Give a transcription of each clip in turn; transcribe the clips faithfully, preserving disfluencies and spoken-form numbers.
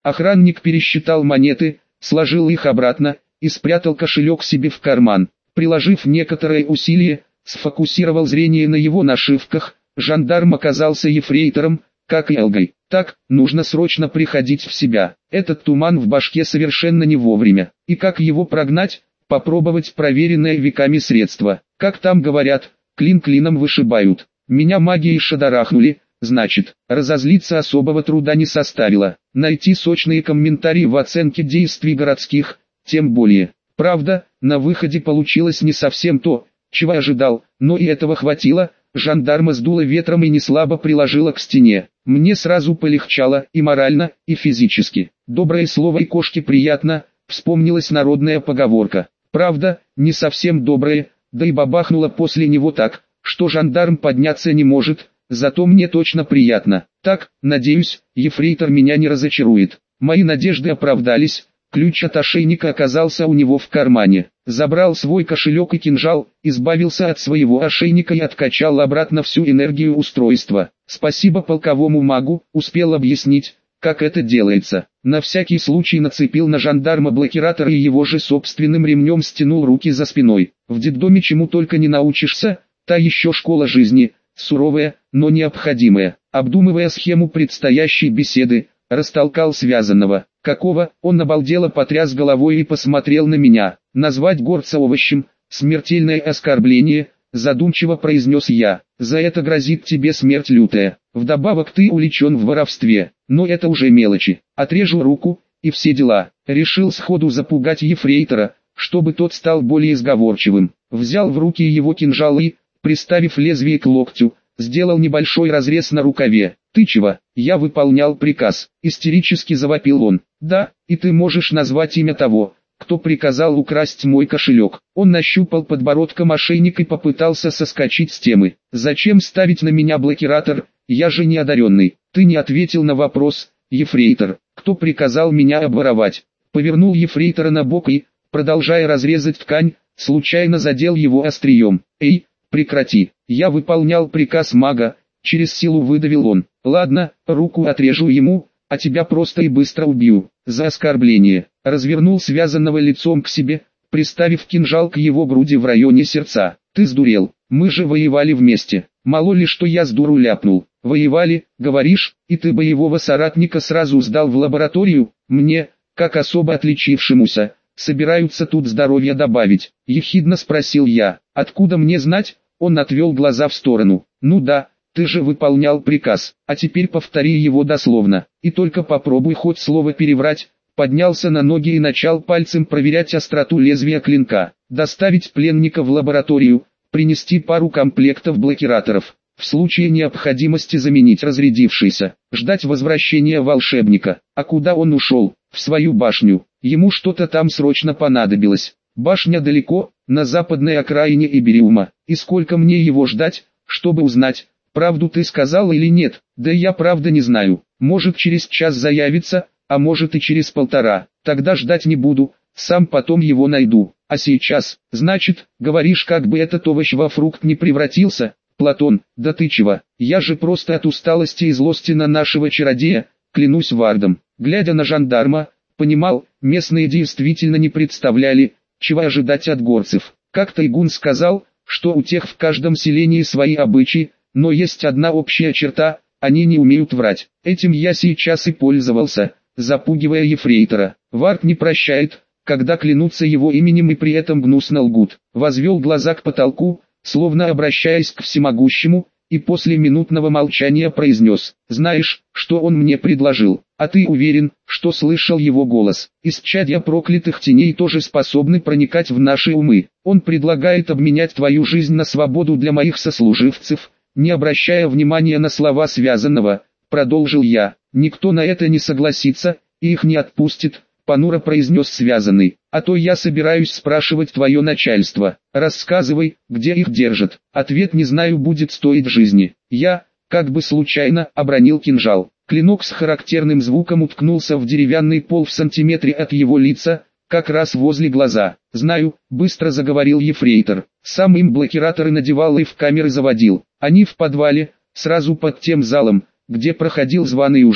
Охранник пересчитал монеты, сложил их обратно и спрятал кошелек себе в карман. Приложив некоторое усилие, сфокусировал зрение на его нашивках. Жандарм оказался ефрейтором, как и Элгой. Так, нужно срочно приходить в себя. Этот туман в башке совершенно не вовремя. И как его прогнать? Попробовать проверенное веками средство. Как там говорят, клин клином вышибают. Меня магией шадарахнули, значит, разозлиться особого труда не составило. Найти сочные комментарии в оценке действий городских, тем более. Правда, на выходе получилось не совсем то, чего ожидал, но и этого хватило. Жандарма сдуло ветром и неслабо приложило к стене. Мне сразу полегчало и морально, и физически. Доброе слово и кошке приятно, вспомнилась народная поговорка. Правда, не совсем доброе, да и бабахнуло после него так, что жандарм подняться не может, зато мне точно приятно. Так, надеюсь, ефрейтор меня не разочарует. Мои надежды оправдались. Ключ от ошейника оказался у него в кармане. Забрал свой кошелек и кинжал, избавился от своего ошейника и откачал обратно всю энергию устройства. Спасибо полковому магу, успел объяснить, как это делается. На всякий случай нацепил на жандарма блокиратор и его же собственным ремнем стянул руки за спиной. В детдоме чему только не научишься, та еще школа жизни, суровая, но необходимая. Обдумывая схему предстоящей беседы, растолкал связанного. Какого? Он обалдело потряс головой и посмотрел на меня. Назвать горца овощем — смертельное оскорбление, задумчиво произнес я. За это грозит тебе смерть лютая. Вдобавок ты уличен в воровстве, но это уже мелочи. Отрежу руку, и все дела. Решил сходу запугать ефрейтора, чтобы тот стал более сговорчивым. Взял в руки его кинжал и, приставив лезвие к локтю, сделал небольшой разрез на рукаве. «Ты чего? Я выполнял приказ», — истерически завопил он. «Да, и ты можешь назвать имя того, кто приказал украсть мой кошелек». Он нащупал подбородком ошейник и попытался соскочить с темы. «Зачем ставить на меня блокиратор? Я же не одаренный». «Ты не ответил на вопрос, ефрейтор. Кто приказал меня обворовать?» Повернул ефрейтора на бок и, продолжая разрезать ткань, случайно задел его острием. «Эй, прекрати, я выполнял приказ мага», — через силу выдавил он. «Ладно, руку отрежу ему, а тебя просто и быстро убью, за оскорбление». Развернул связанного лицом к себе, приставив кинжал к его груди в районе сердца. «Ты сдурел, мы же воевали вместе, мало ли что я с дуру ляпнул». «Воевали, говоришь, и ты боевого соратника сразу сдал в лабораторию? Мне, как особо отличившемуся, собираются тут здоровье добавить?» Ехидно спросил я. «Откуда мне знать?» Он отвел глаза в сторону. «Ну да, ты же выполнял приказ, а теперь повтори его дословно, и только попробуй хоть слово переврать». Поднялся на ноги и начал пальцем проверять остроту лезвия клинка. «Доставить пленника в лабораторию, принести пару комплектов блокираторов, в случае необходимости заменить разрядившийся, ждать возвращения волшебника». А куда он ушел? В свою башню. Ему что-то там срочно понадобилось. Башня далеко, на западной окраине Ибериума. И сколько мне его ждать, чтобы узнать, правду ты сказал или нет? Да я правда не знаю. Может через час заявится, а может и через полтора. Тогда ждать не буду, сам потом его найду. А сейчас, значит, говоришь, как бы этот овощ во фрукт не превратился? Платон, да ты чего? Я же просто от усталости и злости на нашего чародея, клянусь Вардом. Глядя на жандарма, понимал, местные действительно не представляли, чего ожидать от горцев. Как-то Игун сказал, что у тех в каждом селении свои обычаи, но есть одна общая черта, они не умеют врать. Этим я сейчас и пользовался, запугивая ефрейтора. Вард не прощает, когда клянутся его именем и при этом гнусно лгут. Возвел глаза к потолку, словно обращаясь к всемогущему, и после минутного молчания произнес: «Знаешь, что он мне предложил? А ты уверен, что слышал его голос? Исчадья проклятых теней тоже способны проникать в наши умы. Он предлагает обменять твою жизнь на свободу для моих сослуживцев». Не обращая внимания на слова связанного, продолжил я. «Никто на это не согласится, и их не отпустит», — понуро произнес связанный. «А то я собираюсь спрашивать твое начальство. Рассказывай, где их держат. Ответ не знаю будет стоить жизни». Я, как бы случайно, обронил кинжал. Клинок с характерным звуком уткнулся в деревянный пол в сантиметре от его лица, как раз возле глаза. «Знаю», — быстро заговорил ефрейтор. «Сам им блокираторы надевал и в камеры заводил. Они в подвале, сразу под тем залом, где проходил званый ужин.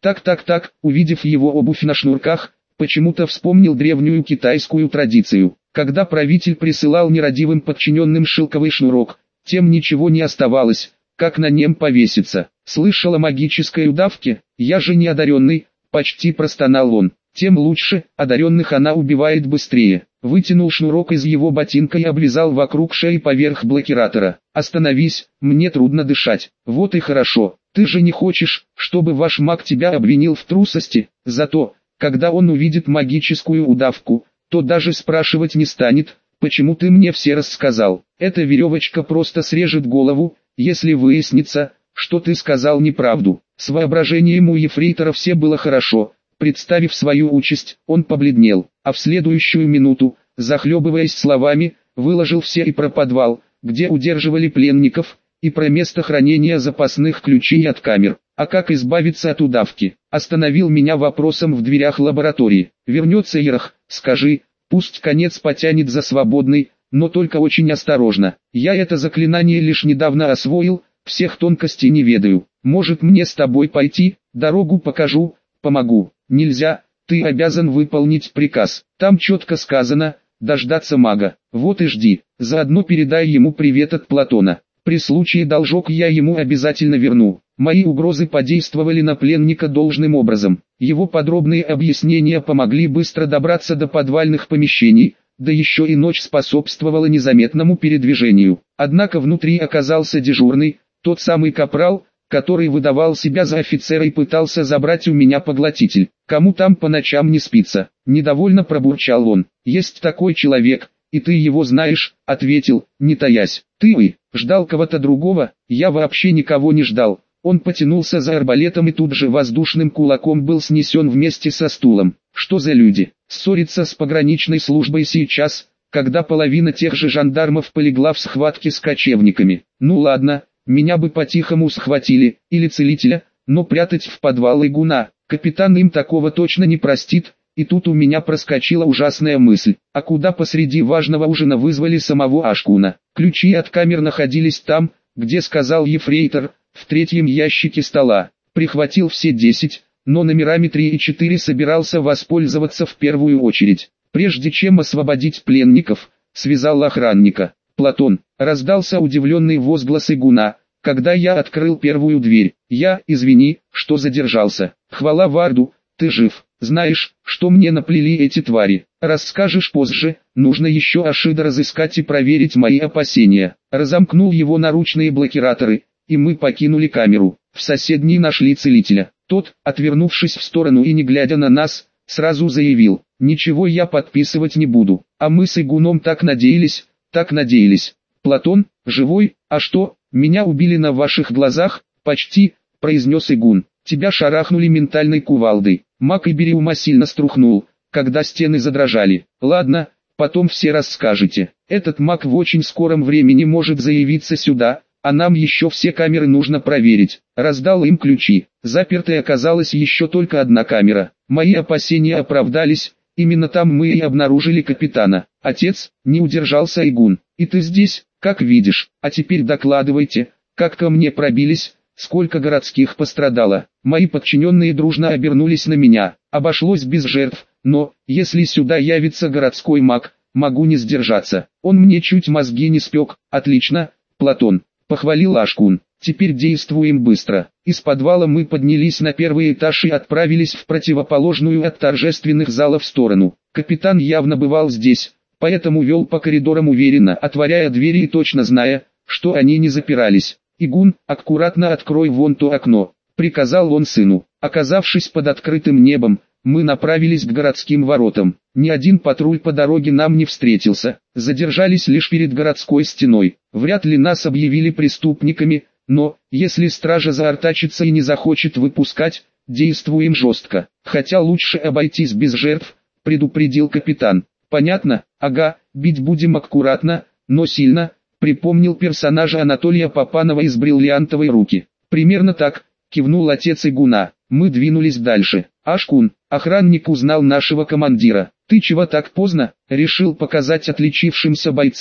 Так-так-так, увидев его обувь на шнурках, почему-то вспомнил древнюю китайскую традицию. Когда правитель присылал нерадивым подчиненным шелковый шнурок, тем ничего не оставалось, как на нем повеситься. Слышал о магической удавке? Я же не одаренный, почти простонал он. Тем лучше, одаренных она убивает быстрее. Вытянул шнурок из его ботинка и облизал вокруг шеи поверх блокиратора. Остановись, мне трудно дышать. Вот и хорошо, ты же не хочешь, чтобы ваш маг тебя обвинил в трусости. Зато, когда он увидит магическую удавку, то даже спрашивать не станет, почему ты мне все рассказал. Эта веревочка просто срежет голову, если выяснится, что ты сказал неправду. С воображением у ефрейтора все было хорошо. Представив свою участь, он побледнел, а в следующую минуту, захлебываясь словами, выложил все и про подвал, где удерживали пленников, и про место хранения запасных ключей от камер. А как избавиться от удавки? Остановил меня вопросом в дверях лаборатории. Вернется Ирах, скажи, пусть конец потянет за свободный, но только очень осторожно. Я это заклинание лишь недавно освоил, всех тонкостей не ведаю. Может мне с тобой пойти, дорогу покажу, помогу. Нельзя, ты обязан выполнить приказ. Там четко сказано, дождаться мага. Вот и жди, заодно передай ему привет от Платона. При случае должок я ему обязательно верну. Мои угрозы подействовали на пленника должным образом. Его подробные объяснения помогли быстро добраться до подвальных помещений, да еще и ночь способствовала незаметному передвижению. Однако внутри оказался дежурный, тот самый капрал, который выдавал себя за офицера и пытался забрать у меня поглотитель. Кому там по ночам не спится? Недовольно пробурчал он. Есть такой человек, и ты его знаешь, ответил, не таясь. Ты вы, ждал кого-то другого? Я вообще никого не ждал. Он потянулся за арбалетом и тут же воздушным кулаком был снесен вместе со стулом. Что за люди? Ссориться с пограничной службой сейчас, когда половина тех же жандармов полегла в схватке с кочевниками. Ну ладно, меня бы по-тихому схватили, или целителя, но прятать в подвал Игуна, капитан им такого точно не простит. И тут у меня проскочила ужасная мысль, а куда посреди важного ужина вызвали самого Ашкуна? Ключи от камер находились там, где сказал ефрейтор, в третьем ящике стола. Прихватил все десять, но номерами три и четыре собирался воспользоваться в первую очередь. Прежде чем освободить пленников, связал охранника. Платон, раздался удивленный возглас Игуна, когда я открыл первую дверь. Я, извини, что задержался. Хвала Варду, ты жив. Знаешь, что мне наплели эти твари? Расскажешь позже, нужно еще Ашида разыскать и проверить мои опасения. Разомкнул его наручные блокираторы, и мы покинули камеру. В соседней нашли целителя. Тот, отвернувшись в сторону и не глядя на нас, сразу заявил, ничего я подписывать не буду. А мы с Игуном так надеялись, так надеялись. Платон, живой? А что, меня убили на ваших глазах? Почти, произнес Игун. Тебя шарахнули ментальной кувалдой. Маг Ибериума сильно струхнул, когда стены задрожали. Ладно, потом все расскажете. Этот маг в очень скором времени может заявиться сюда, а нам еще все камеры нужно проверить. Раздал им ключи. Запертой оказалась еще только одна камера. Мои опасения оправдались, именно там мы и обнаружили капитана. Отец, не удержался Игун. И ты здесь, как видишь. А теперь докладывайте, как ко мне пробились. Сколько городских пострадало? Мои подчиненные дружно обернулись на меня. Обошлось без жертв, но, если сюда явится городской маг, могу не сдержаться. Он мне чуть мозги не спек. Отлично, Платон, похвалил Ашкун. Теперь действуем быстро. Из подвала мы поднялись на первый этаж и отправились в противоположную от торжественных залов сторону. Капитан явно бывал здесь, поэтому вел по коридорам уверенно, отворяя двери и точно зная, что они не запирались. «Игун, аккуратно открой вон то окно», — приказал он сыну. Оказавшись под открытым небом, мы направились к городским воротам. Ни один патруль по дороге нам не встретился, задержались лишь перед городской стеной. Вряд ли нас объявили преступниками, но, если стража заортачится и не захочет выпускать, действуем жестко. Хотя лучше обойтись без жертв, предупредил капитан. Понятно? Ага, бить будем аккуратно, но сильно. Припомнил персонажа Анатолия Попанова из «Бриллиантовой руки». Примерно так, кивнул отец Игуна. Мы двинулись дальше. Ашкун, охранник узнал нашего командира. Ты чего так поздно? Решил показать отличившимся бойцам,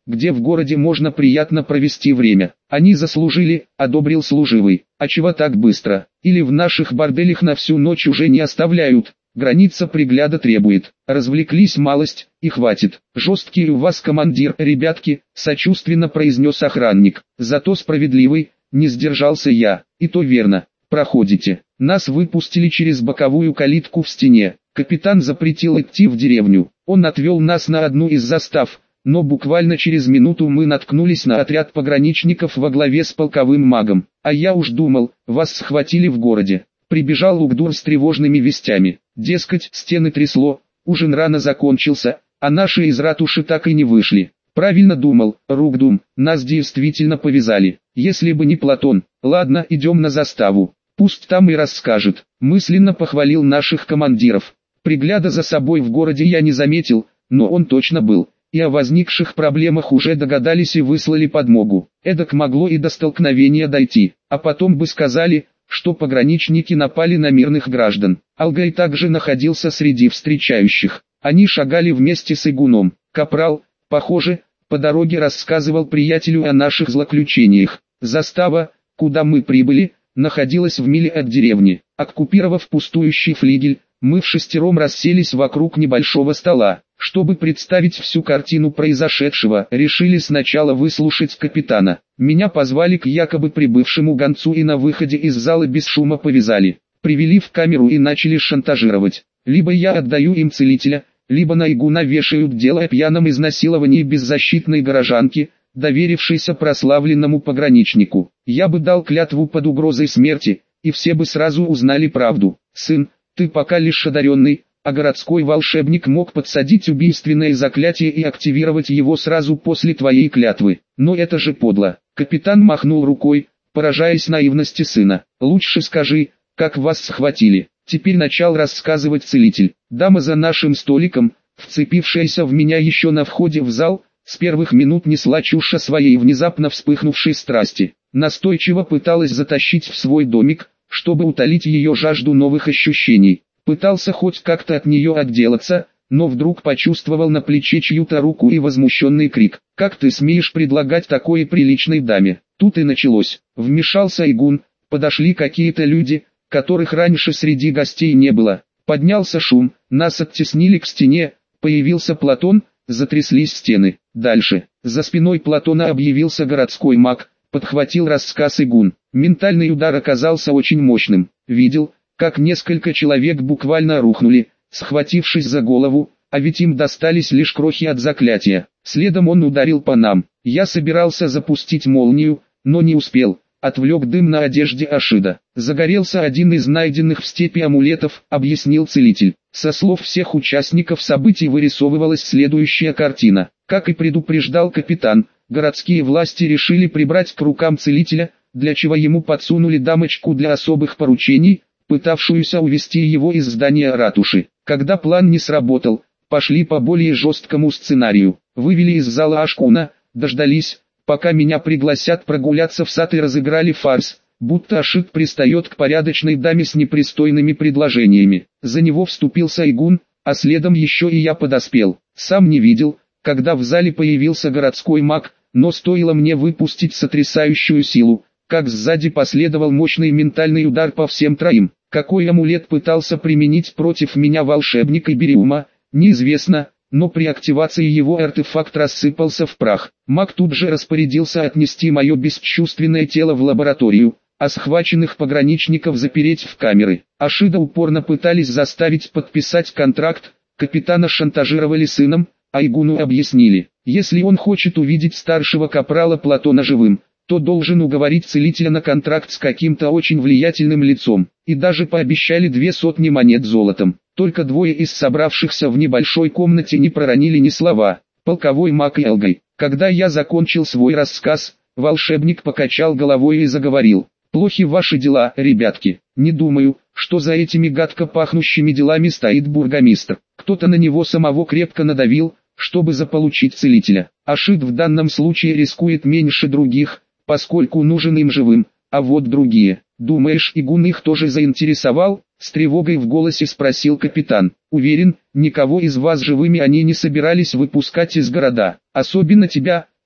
где в городе можно приятно провести время. Они заслужили, одобрил служивый. А чего так быстро? Или в наших борделях на всю ночь уже не оставляют? Граница пригляда требует. Развлеклись малость, и хватит. Жесткий у вас командир, ребятки, сочувственно произнес охранник. Зато справедливый, не сдержался я. И то верно. Проходите. Нас выпустили через боковую калитку в стене. Капитан запретил идти в деревню. Он отвел нас на одну из застав, но буквально через минуту мы наткнулись на отряд пограничников во главе с полковым магом. А я уж думал, вас схватили в городе. Прибежал Угдур с тревожными вестями. Дескать, стены трясло, ужин рано закончился, а наши из ратуши так и не вышли. Правильно думал, Ругдум, нас действительно повязали. Если бы не Платон. Ладно, идем на заставу. Пусть там и расскажет. Мысленно похвалил наших командиров. Пригляда за собой в городе я не заметил, но он точно был. И о возникших проблемах уже догадались и выслали подмогу. Эдак могло и до столкновения дойти. А потом бы сказали, что пограничники напали на мирных граждан. Алгай также находился среди встречающих. Они шагали вместе с Игуном. Капрал, похоже, по дороге рассказывал приятелю о наших злоключениях. Застава, куда мы прибыли, находилась в миле от деревни. Оккупировав пустующий флигель, мы в шестером расселись вокруг небольшого стола. Чтобы представить всю картину произошедшего, решили сначала выслушать капитана. Меня позвали к якобы прибывшему гонцу и на выходе из зала без шума повязали. Привели в камеру и начали шантажировать. Либо я отдаю им целителя, либо на Игуна вешают дело о пьяном изнасиловании беззащитной горожанки, доверившейся прославленному пограничнику. Я бы дал клятву под угрозой смерти, и все бы сразу узнали правду. Сын, ты пока лишь одаренный, а городской волшебник мог подсадить убийственное заклятие и активировать его сразу после твоей клятвы. Но это же подло. Капитан махнул рукой, поражаясь наивности сына. Лучше скажи, как вас схватили. Теперь начал рассказывать целитель. Дама за нашим столиком, вцепившаяся в меня еще на входе в зал, с первых минут несла чушь о своей внезапно вспыхнувшей страсти. Настойчиво пыталась затащить в свой домик, чтобы утолить ее жажду новых ощущений. Пытался хоть как-то от нее отделаться, но вдруг почувствовал на плече чью-то руку и возмущенный крик. «Как ты смеешь предлагать такое приличной даме?» Тут и началось. Вмешался Игун, подошли какие-то люди, которых раньше среди гостей не было. Поднялся шум, нас оттеснили к стене, появился Платон, затряслись стены. Дальше, за спиной Платона объявился городской маг, подхватил рассказ Игун. Ментальный удар оказался очень мощным. Видел, как несколько человек буквально рухнули, схватившись за голову, а ведь им достались лишь крохи от заклятия. Следом он ударил по нам. Я собирался запустить молнию, но не успел. Отвлек дым на одежде Ашида. Загорелся один из найденных в степи амулетов, объяснил целитель. Со слов всех участников событий вырисовывалась следующая картина. Как и предупреждал капитан, городские власти решили прибрать к рукам целителя, для чего ему подсунули дамочку для особых поручений, пытавшуюся увести его из здания ратуши. Когда план не сработал, пошли по более жесткому сценарию. Вывели из зала Ашкуна, дождались, пока меня пригласят прогуляться в сад, и разыграли фарс, будто Ашид пристает к порядочной даме с непристойными предложениями. За него вступился Игун, а следом еще и я подоспел. Сам не видел, когда в зале появился городской маг, но стоило мне выпустить сотрясающую силу, как сзади последовал мощный ментальный удар по всем троим. Какой амулет пытался применить против меня волшебник Ибериума, неизвестно, но при активации его артефакт рассыпался в прах. Маг тут же распорядился отнести мое бесчувственное тело в лабораторию, а схваченных пограничников запереть в камеры. Ашида упорно пытались заставить подписать контракт, капитана шантажировали сыном, а Игуну объяснили, если он хочет увидеть старшего капрала Платона живым, то должен уговорить целителя на контракт с каким-то очень влиятельным лицом, и даже пообещали две сотни монет золотом. Только двое из собравшихся в небольшой комнате не проронили ни слова, полковой маг и Алгай. Когда я закончил свой рассказ, волшебник покачал головой и заговорил. «Плохи ваши дела, ребятки. Не думаю, что за этими гадко пахнущими делами стоит бургомистр. Кто-то на него самого крепко надавил, чтобы заполучить целителя. Ашид в данном случае рискует меньше других, поскольку нужен им живым, а вот другие. Думаешь, Игун их тоже заинтересовал?» С тревогой в голосе спросил капитан. «Уверен, никого из вас живыми они не собирались выпускать из города. Особенно тебя,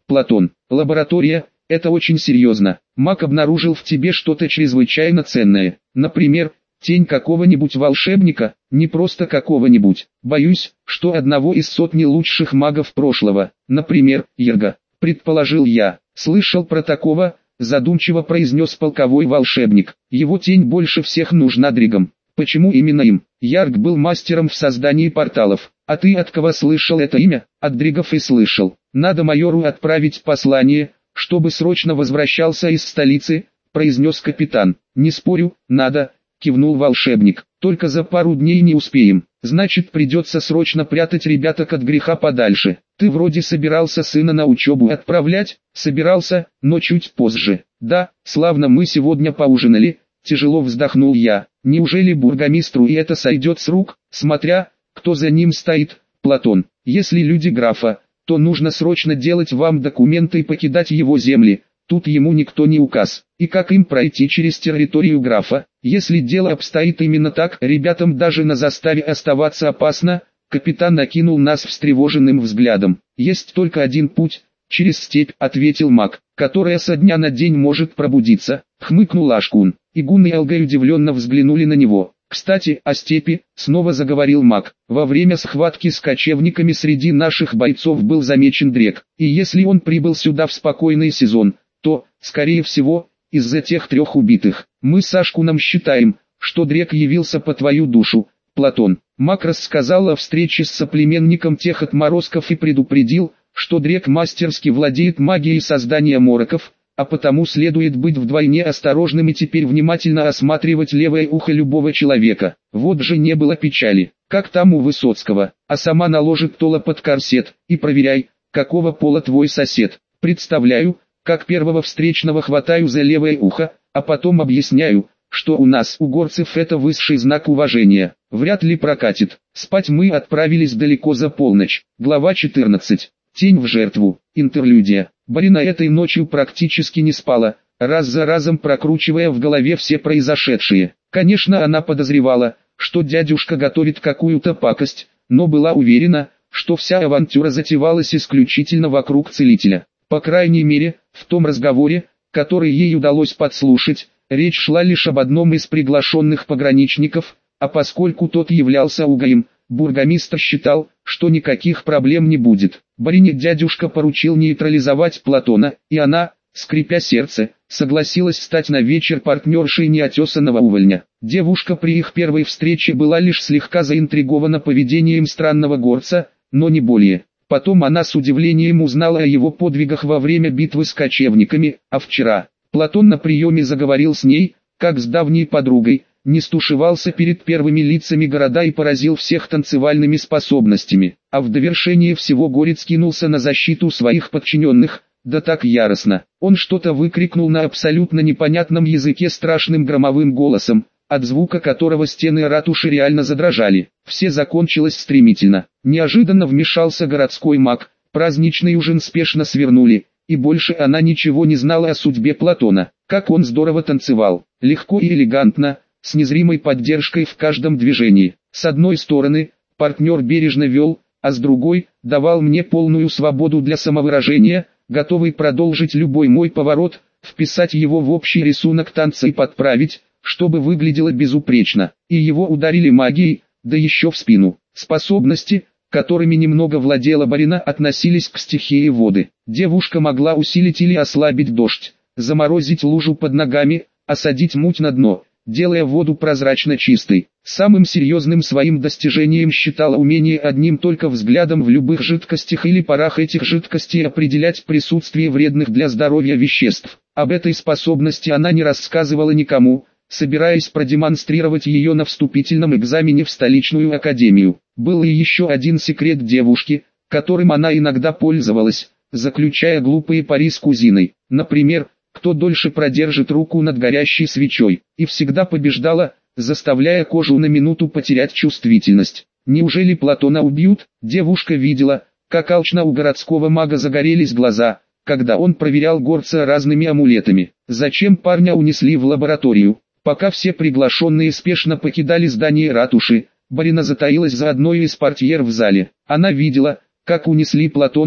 Платон. Лаборатория – это очень серьезно. Маг обнаружил в тебе что-то чрезвычайно ценное. Например, тень какого-нибудь волшебника, не просто какого-нибудь. Боюсь, что одного из сотни лучших магов прошлого, например, Йерга, предположил я. Слышал про такого, задумчиво произнес полковой волшебник. Его тень больше всех нужна дригам. Почему именно им? Ярг был мастером в создании порталов. А ты от кого слышал это имя? От дригов и слышал. Надо майору отправить послание, чтобы срочно возвращался из столицы, произнес капитан. Не спорю, надо, кивнул волшебник. Только за пару дней не успеем. Значит, придется срочно прятать ребяток от греха подальше. Ты вроде собирался сына на учебу отправлять? Собирался, но чуть позже. Да, славно мы сегодня поужинали. Тяжело вздохнул я. Неужели бургомистру и это сойдет с рук, смотря, кто за ним стоит? Платон. Если люди графа, то нужно срочно делать вам документы и покидать его земли. Тут ему никто не указ. И как им пройти через территорию графа? Если дело обстоит именно так, ребятам даже на заставе оставаться опасно. Капитан накинул нас встревоженным взглядом. Есть только один путь. Через степь, ответил маг, которая со дня на день может пробудиться. Хмыкнул Ашкун. Игун и Алгай удивленно взглянули на него. «Кстати, о степи», — снова заговорил маг. «Во время схватки с кочевниками среди наших бойцов был замечен Дрек. И если он прибыл сюда в спокойный сезон, то, скорее всего, из-за тех трех убитых. Мы с Ашкуном считаем, что Дрек явился по твою душу, Платон». Маг рассказал о встрече с соплеменником тех отморозков и предупредил, что Дрек мастерски владеет магией создания мороков, а потому следует быть вдвойне осторожным и теперь внимательно осматривать левое ухо любого человека. Вот же не было печали, как там у Высоцкого, а сама наложит тола под корсет, и проверяй, какого пола твой сосед. Представляю, как первого встречного хватаю за левое ухо, а потом объясняю, что у нас, у горцев, это высший знак уважения. Вряд ли прокатит. Спать мы отправились далеко за полночь. Глава четырнадцать. Тень в жертву. Интерлюдия. Барина этой ночью практически не спала, раз за разом прокручивая в голове все произошедшее. Конечно, она подозревала, что дядюшка готовит какую-то пакость, но была уверена, что вся авантюра затевалась исключительно вокруг целителя. По крайней мере, в том разговоре, который ей удалось подслушать, речь шла лишь об одном из приглашенных пограничников, а поскольку тот являлся угаем, бургомистр считал, что никаких проблем не будет. Барине дядюшка поручил нейтрализовать Платона, и она, скрипя сердце, согласилась стать на вечер партнершей неотесанного увольня. Девушка при их первой встрече была лишь слегка заинтригована поведением странного горца, но не более. Потом она с удивлением узнала о его подвигах во время битвы с кочевниками, а вчера Платон на приеме заговорил с ней, как с давней подругой, не стушевался перед первыми лицами города и поразил всех танцевальными способностями, а в довершение всего горец кинулся на защиту своих подчиненных, да так яростно. Он что-то выкрикнул на абсолютно непонятном языке страшным громовым голосом, от звука которого стены ратуши реально задрожали. Все закончилось стремительно. Неожиданно вмешался городской маг, праздничный ужин спешно свернули, и больше она ничего не знала о судьбе Платона. Как он здорово танцевал, легко и элегантно, с незримой поддержкой в каждом движении. С одной стороны, партнер бережно вел, а с другой, давал мне полную свободу для самовыражения, готовый продолжить любой мой поворот, вписать его в общий рисунок танца и подправить, чтобы выглядело безупречно. И его ударили магией, да еще в спину. Способности, которыми немного владела Барина, относились к стихии воды. Девушка могла усилить или ослабить дождь, заморозить лужу под ногами, осадить муть на дно, делая воду прозрачно чистой. Самым серьезным своим достижением считала умение одним только взглядом в любых жидкостях или парах этих жидкостей определять присутствие вредных для здоровья веществ. Об этой способности она не рассказывала никому, собираясь продемонстрировать ее на вступительном экзамене в столичную академию. Был и еще один секрет девушки, которым она иногда пользовалась, заключая глупые пари с кузиной. Например, кто дольше продержит руку над горящей свечой, и всегда побеждала, заставляя кожу на минуту потерять чувствительность. Неужели Платона убьют? Девушка видела, как алчно у городского мага загорелись глаза, когда он проверял горца разными амулетами. Зачем парня унесли в лабораторию? Пока все приглашенные спешно покидали здание ратуши, Барина затаилась за одной из портьер в зале. Она видела, как унесли Платона,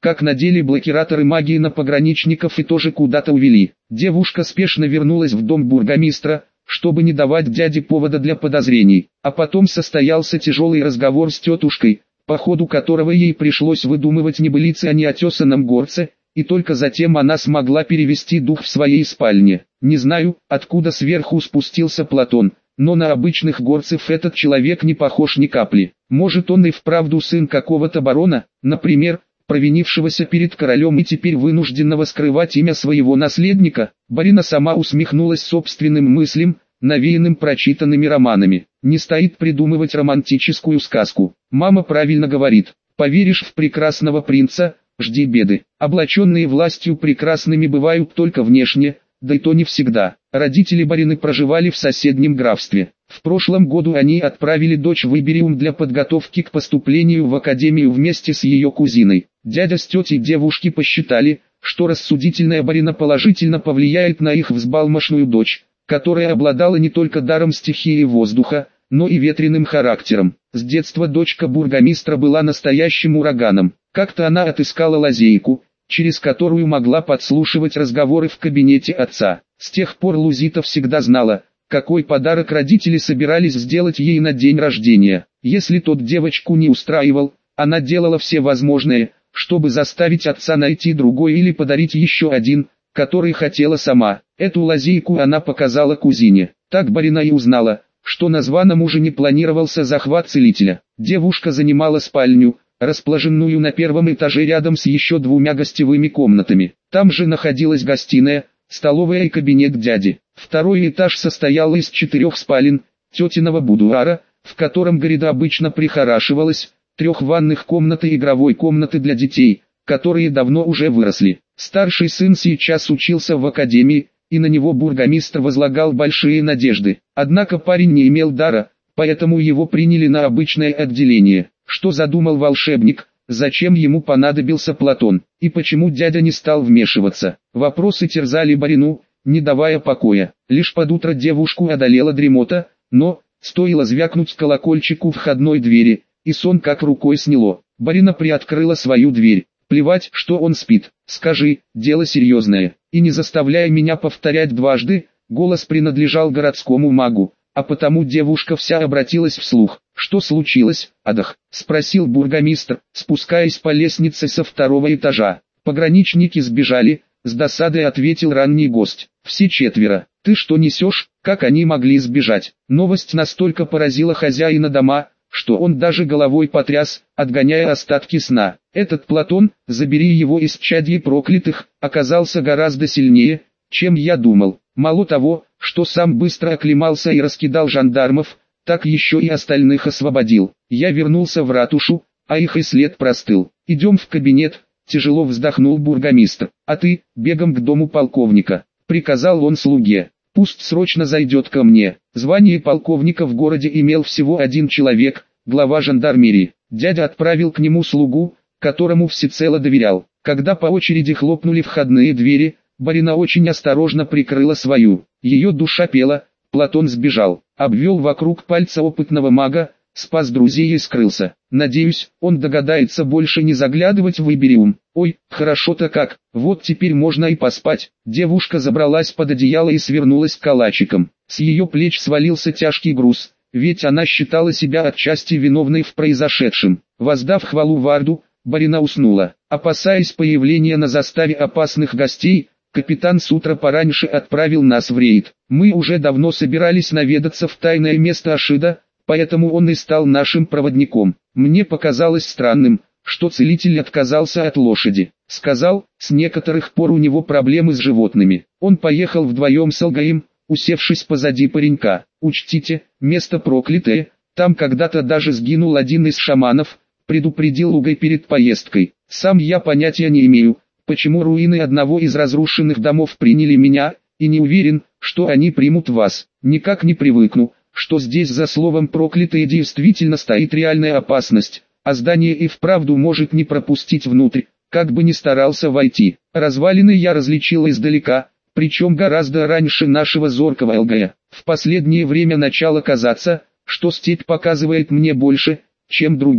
как надели блокираторы магии на пограничников и тоже куда-то увели. Девушка спешно вернулась в дом бургомистра, чтобы не давать дяде повода для подозрений. А потом состоялся тяжелый разговор с тетушкой, по ходу которого ей пришлось выдумывать небылицы о неотесанном горце, и только затем она смогла перевести дух в своей спальне. Не знаю, откуда сверху спустился Платон, но на обычных горцев этот человек не похож ни капли. Может, он и вправду сын какого-то барона, например, провинившегося перед королем и теперь вынужденного скрывать имя своего наследника. Барина сама усмехнулась собственным мыслям, навеянным прочитанными романами. Не стоит придумывать романтическую сказку. Мама правильно говорит: поверишь в прекрасного принца, жди беды. Облаченные властью прекрасными бывают только внешне, да и то не всегда. Родители барины проживали в соседнем графстве. В прошлом году они отправили дочь в Ибериум для подготовки к поступлению в академию вместе с ее кузиной. Дядя с тетей девушки посчитали, что рассудительная барина положительно повлияет на их взбалмошную дочь, которая обладала не только даром стихии воздуха, но и ветреным характером. С детства дочка бургомистра была настоящим ураганом. Как-то она отыскала лазейку, через которую могла подслушивать разговоры в кабинете отца. С тех пор Лузита всегда знала, какой подарок родители собирались сделать ей на день рождения. Если тот девочку не устраивал, она делала все возможное, чтобы заставить отца найти другой или подарить еще один, который хотела сама. Эту лазейку она показала кузине. Так барина и узнала, что на званом ужине планировался захват целителя. Девушка занимала спальню, расположенную на первом этаже рядом с еще двумя гостевыми комнатами. Там же находилась гостиная, столовая и кабинет дяди. Второй этаж состоял из четырех спален, тетиного будуара, в котором Горида обычно прихорашивалась, трех ванных комнат и игровой комнаты для детей, которые давно уже выросли. Старший сын сейчас учился в академии, и на него бургомистр возлагал большие надежды. Однако парень не имел дара, поэтому его приняли на обычное отделение. Что задумал волшебник, зачем ему понадобился Платон, и почему дядя не стал вмешиваться? Вопросы терзали барину, не давая покоя. Лишь под утро девушку одолела дремота, но, стоило звякнуть колокольчику входной двери, и сон как рукой сняло. Барина приоткрыла свою дверь. Плевать, что он спит, скажи, дело серьезное, и не заставляй меня повторять дважды. Голос принадлежал городскому магу, а потому девушка вся обратилась вслух. «Что случилось, Адах?» — спросил бургомистр, спускаясь по лестнице со второго этажа. «Пограничники сбежали», — с досадой ответил ранний гость. «Все четверо. Ты что несешь? Как они могли сбежать?» Новость настолько поразила хозяина дома, что он даже головой потряс, отгоняя остатки сна. Этот Платон, забери его из чадьи проклятых, оказался гораздо сильнее, чем я думал. Мало того, что сам быстро оклемался и раскидал жандармов, так еще и остальных освободил. Я вернулся в ратушу, а их и след простыл. «Идем в кабинет», — тяжело вздохнул бургомистр. «А ты, бегом к дому полковника», — приказал он слуге. «Пусть срочно зайдет ко мне». Звание полковника в городе имел всего один человек, глава жандармерии. Дядя отправил к нему слугу, которому всецело доверял. Когда по очереди хлопнули входные двери, барина очень осторожно прикрыла свою. Ее душа пела, Платон сбежал, обвел вокруг пальца опытного мага, спас друзей и скрылся. Надеюсь, он догадается больше не заглядывать в Ибериум. Ой, хорошо-то как, вот теперь можно и поспать. Девушка забралась под одеяло и свернулась калачиком. С ее плеч свалился тяжкий груз, ведь она считала себя отчасти виновной в произошедшем. Воздав хвалу Варду, барина уснула. Опасаясь появления на заставе опасных гостей, капитан с утра пораньше отправил нас в рейд. Мы уже давно собирались наведаться в тайное место Ашида, поэтому он и стал нашим проводником. Мне показалось странным, что целитель отказался от лошади. Сказал, с некоторых пор у него проблемы с животными. Он поехал вдвоем с Алгаим, усевшись позади паренька. Учтите, место проклятое, там когда-то даже сгинул один из шаманов, предупредил Угай перед поездкой. Сам я понятия не имею, почему руины одного из разрушенных домов приняли меня, и не уверен, что они примут вас. Никак не привыкну, что здесь за словом проклятое действительно стоит реальная опасность, а здание и вправду может не пропустить внутрь, как бы ни старался войти. Развалины я различил издалека, причем гораздо раньше нашего зоркого Алгая. В последнее время начало казаться, что степь показывает мне больше, чем другим.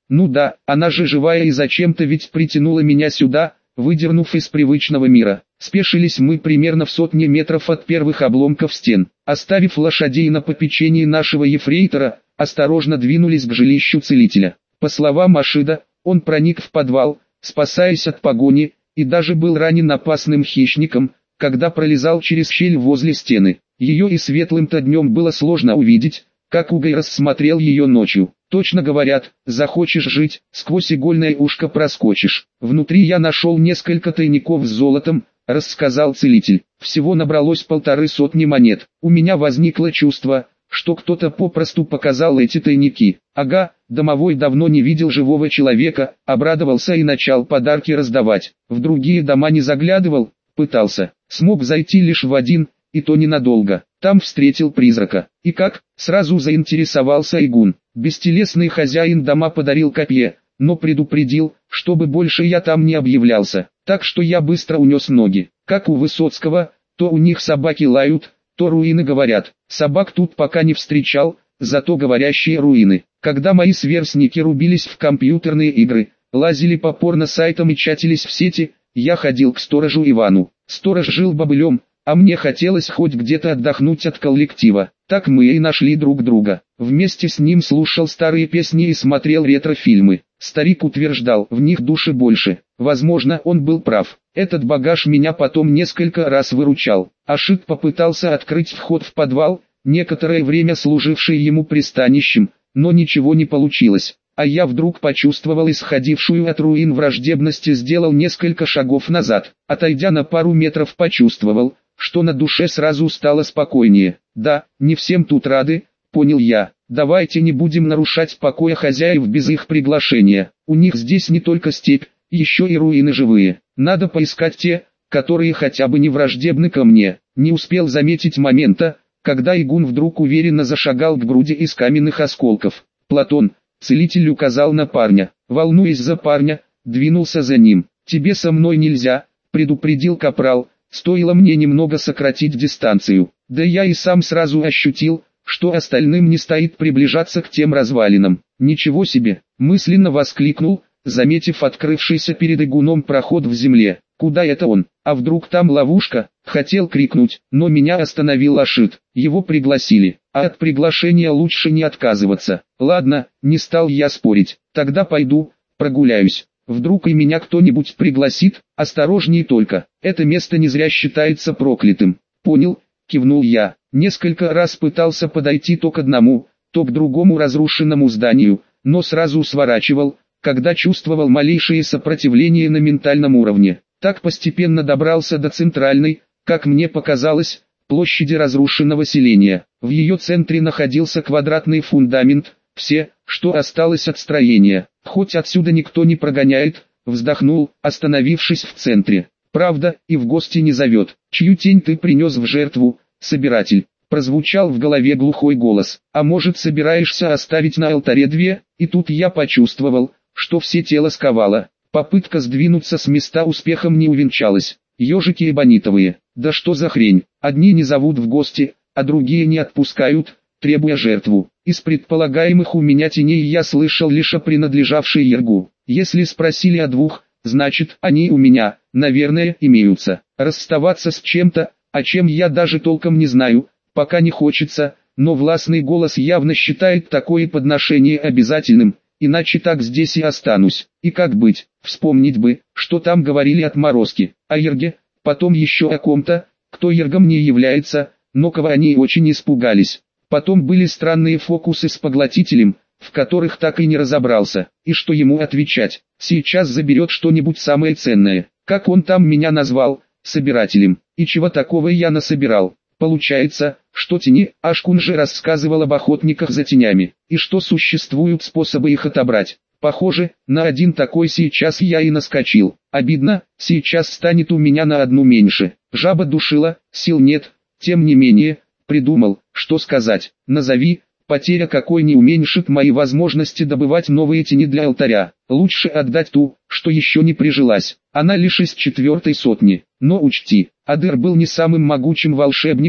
Ну да, она же живая и зачем-то ведь притянула меня сюда, выдернув из привычного мира. Спешились мы примерно в сотне метров от первых обломков стен. Оставив лошадей на попечении нашего ефрейтора, осторожно двинулись к жилищу целителя. По словам Ашида, он проник в подвал, спасаясь от погони, и даже был ранен опасным хищником, когда пролезал через щель возле стены. Ее и светлым-то днем было сложно увидеть, как Угай рассмотрел ее ночью. Точно говорят, захочешь жить, сквозь игольное ушко проскочишь. Внутри я нашел несколько тайников с золотом, рассказал целитель. Всего набралось полторы сотни монет. У меня возникло чувство, что кто-то попросту показал эти тайники. Ага, домовой давно не видел живого человека, обрадовался и начал подарки раздавать. В другие дома не заглядывал, пытался. Смог зайти лишь в один, и то ненадолго. Там встретил призрака. И как? Сразу заинтересовался Игун. Бестелесный хозяин дома подарил копье, но предупредил, чтобы больше я там не объявлялся. Так что я быстро унес ноги. Как у Высоцкого, то у них собаки лают, то руины говорят. Собак тут пока не встречал, зато говорящие руины. Когда мои сверстники рубились в компьютерные игры, лазили по порно-сайтам и чатились в сети, я ходил к сторожу Ивану. Сторож жил бобылем, а мне хотелось хоть где-то отдохнуть от коллектива. Так мы и нашли друг друга. Вместе с ним слушал старые песни и смотрел ретро-фильмы. Старик утверждал, в них души больше. Возможно, он был прав. Этот багаж меня потом несколько раз выручал. Ашид попытался открыть вход в подвал, некоторое время служивший ему пристанищем, но ничего не получилось. А я вдруг почувствовал исходившую от руин враждебность и сделал несколько шагов назад. Отойдя на пару метров, почувствовал, что на душе сразу стало спокойнее. Да, не всем тут рады, понял я. Давайте не будем нарушать покоя хозяев без их приглашения. У них здесь не только степь, еще и руины живые. Надо поискать те, которые хотя бы не враждебны ко мне. Не успел заметить момента, когда Игун вдруг уверенно зашагал к груди из каменных осколков. Платон, целитель, указал на парня. Волнуясь за парня, двинулся за ним. «Тебе со мной нельзя», — предупредил капрал. Стоило мне немного сократить дистанцию. Да я и сам сразу ощутил, что остальным не стоит приближаться к тем развалинам. «Ничего себе!» — мысленно воскликнул, заметив открывшийся перед Игуном проход в земле. «Куда это он? А вдруг там ловушка?» Хотел крикнуть, но меня остановил Ашид. Его пригласили, а от приглашения лучше не отказываться. Ладно, не стал я спорить. Тогда пойду, прогуляюсь. Вдруг и меня кто-нибудь пригласит, осторожней только. Это место не зря считается проклятым. Понял, кивнул я. Несколько раз пытался подойти то к одному, то к другому разрушенному зданию, но сразу сворачивал, когда чувствовал малейшее сопротивление на ментальном уровне. Так постепенно добрался до центральной, как мне показалось, площади разрушенного селения. В ее центре находился квадратный фундамент, все, что осталось от строения. Хоть отсюда никто не прогоняет, вздохнул, остановившись в центре. Правда, и в гости не зовет. Чью тень ты принес в жертву, собиратель? Прозвучал в голове глухой голос. А может, собираешься оставить на алтаре две? И тут я почувствовал, что все тело сковало. Попытка сдвинуться с места успехом не увенчалась. Ежики эбонитовые. Да что за хрень? Одни не зовут в гости, а другие не отпускают, требуя жертву. Из предполагаемых у меня теней я слышал лишь о принадлежавшей Ергу. Если спросили о двух, значит, они у меня, наверное, имеются. Расставаться с чем-то, о чем я даже толком не знаю, пока не хочется, но властный голос явно считает такое подношение обязательным, иначе так здесь и останусь. И как быть? Вспомнить бы, что там говорили отморозки, о Ерге, потом еще о ком-то, кто Ергом не является, но кого они очень испугались. Потом были странные фокусы с поглотителем, в которых так и не разобрался. И что ему отвечать? Сейчас заберет что-нибудь самое ценное. Как он там меня назвал? Собирателем. И чего такого я насобирал? Получается, что тени, Ашкун же рассказывал об охотниках за тенями, и что существуют способы их отобрать. Похоже, на один такой сейчас я и наскочил. Обидно, сейчас станет у меня на одну меньше. Жаба душила, сил нет, тем не менее, придумал, что сказать. Назови, потеря какой не уменьшит мои возможности добывать новые тени для алтаря. Лучше отдать ту, что еще не прижилась. Она лишь из четвертой сотни. Но учти, Адер был не самым могучим волшебником,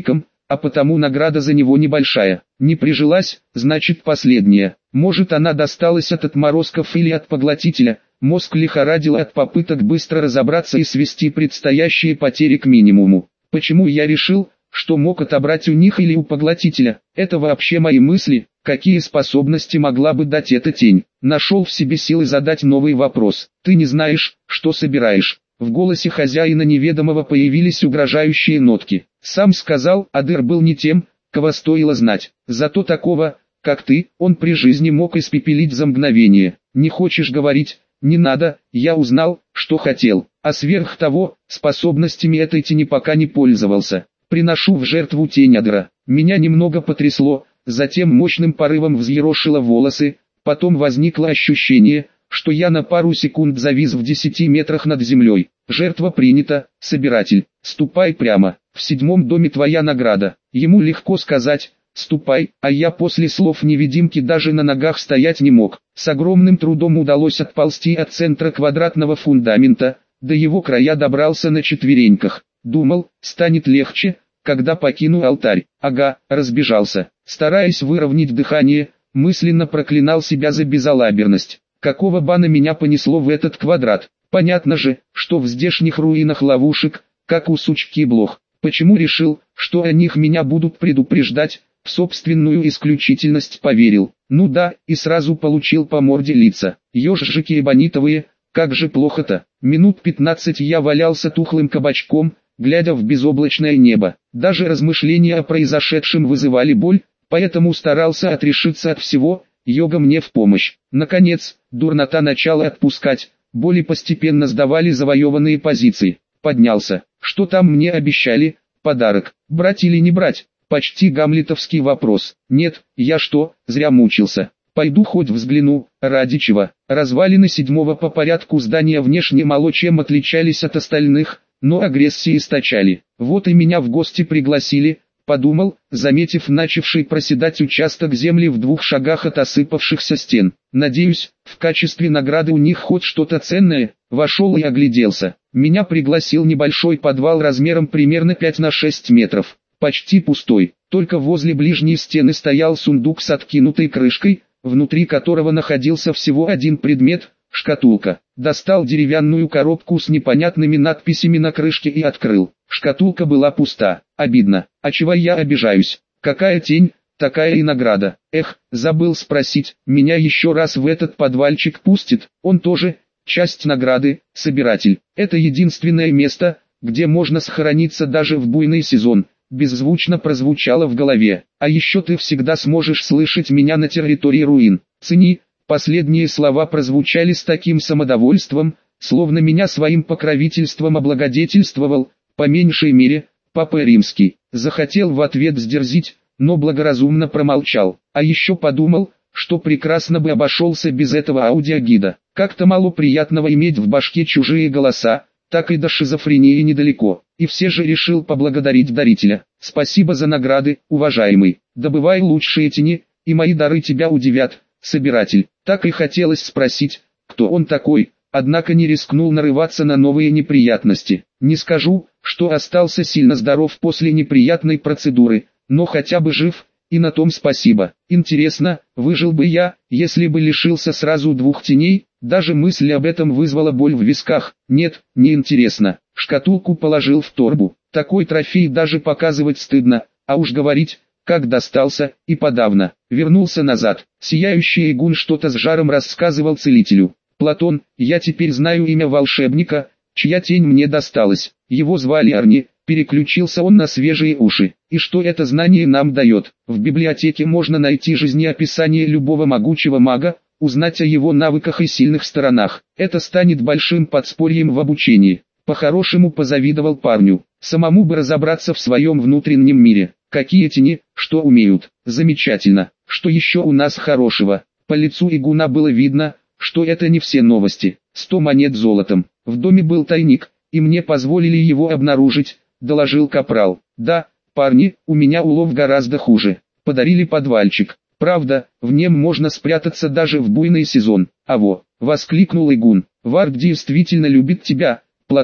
а потому награда за него небольшая. Не прижилась, значит последняя. Может, она досталась от отморозков или от поглотителя. Мозг лихорадил от попыток быстро разобраться и свести предстоящие потери к минимуму. Почему я решил, что мог отобрать у них или у поглотителя? Это вообще мои мысли? Какие способности могла бы дать эта тень? Нашел в себе силы задать новый вопрос. Ты не знаешь, что собираешь? В голосе хозяина неведомого появились угрожающие нотки. Сам сказал, Адыр был не тем, кого стоило знать. Зато такого, как ты, он при жизни мог испепелить за мгновение. Не хочешь говорить? Не надо, я узнал, что хотел. А сверх того, способностями этой тени пока не пользовался. Приношу в жертву тень Адыра. Меня немного потрясло, затем мощным порывом взъерошило волосы, потом возникло ощущение, что я на пару секунд завис в десяти метрах над землей. Жертва принята, собиратель. Ступай прямо, в седьмом доме твоя награда. Ему легко сказать, ступай, а я после слов невидимки даже на ногах стоять не мог. С огромным трудом удалось отползти от центра квадратного фундамента, до его края добрался на четвереньках. Думал, станет легче, когда покину алтарь. Ага, разбежался. Стараясь выровнять дыхание, мысленно проклинал себя за безалаберность. Какого бана меня понесло в этот квадрат? Понятно же, что в здешних руинах ловушек, как у сучки блох. Почему решил, что о них меня будут предупреждать? В собственную исключительность поверил. Ну да, и сразу получил по морде лица. Ежжики эбонитовые, как же плохо-то. Минут пятнадцать я валялся тухлым кабачком, глядя в безоблачное небо. Даже размышления о произошедшем вызывали боль, поэтому старался отрешиться от всего. Йога мне в помощь. Наконец, дурнота начала отпускать, боли постепенно сдавали завоеванные позиции. Поднялся. Что там мне обещали? Подарок. Брать или не брать? Почти гамлетовский вопрос. Нет, я что, зря мучился. Пойду хоть взгляну, ради чего. Развалины седьмого по порядку здания внешне мало чем отличались от остальных, но агрессии источали. Вот и меня в гости пригласили. Подумал, заметив начавший проседать участок земли в двух шагах от осыпавшихся стен. Надеюсь, в качестве награды у них хоть что-то ценное. Вошел и огляделся. Меня пригласил небольшой подвал размером примерно пять на шесть метров. Почти пустой, только возле ближней стены стоял сундук с откинутой крышкой, внутри которого находился всего один предмет – шкатулка. Достал деревянную коробку с непонятными надписями на крышке и открыл. Шкатулка была пуста. Обидно. А чего я обижаюсь? Какая тень, такая и награда. Эх, забыл спросить, меня еще раз в этот подвальчик пустит? Он тоже часть награды, собиратель. Это единственное место, где можно сохраниться даже в буйный сезон. Беззвучно прозвучало в голове. А еще ты всегда сможешь слышать меня на территории руин. Цени. Последние слова прозвучали с таким самодовольством, словно меня своим покровительством облагодетельствовал, по меньшей мере, Папа Римский. Захотел в ответ сдерзить, но благоразумно промолчал. А еще подумал, что прекрасно бы обошелся без этого аудиогида. Как-то мало приятного иметь в башке чужие голоса, так и до шизофрении недалеко. И все же решил поблагодарить дарителя. Спасибо за награды, уважаемый. Добывай лучшие тени, и мои дары тебя удивят, собиратель. Так и хотелось спросить, кто он такой, однако не рискнул нарываться на новые неприятности. Не скажу, что остался сильно здоров после неприятной процедуры, но хотя бы жив, и на том спасибо. Интересно, выжил бы я, если бы лишился сразу двух теней? Даже мысль об этом вызвала боль в висках. Нет, не интересно. Шкатулку положил в торбу. Такой трофей даже показывать стыдно, а уж говорить, как достался, и подавно. Вернулся назад. Сияющий игун что-то с жаром рассказывал целителю. Платон, я теперь знаю имя волшебника, чья тень мне досталась. Его звали Арни. Переключился он на свежие уши. И что это знание нам дает? В библиотеке можно найти жизнеописание любого могучего мага, узнать о его навыках и сильных сторонах. Это станет большим подспорьем в обучении. По-хорошему позавидовал парню. Самому бы разобраться в своем внутреннем мире. Какие тени, что умеют. Замечательно. Что еще у нас хорошего? По лицу игуна было видно, что это не все новости. Сто монет золотом. В доме был тайник, и мне позволили его обнаружить, доложил капрал. Да, парни, у меня улов гораздо хуже. Подарили подвальчик. Правда, в нем можно спрятаться даже в буйный сезон. А во, воскликнул игун. Вард действительно любит тебя, Платон.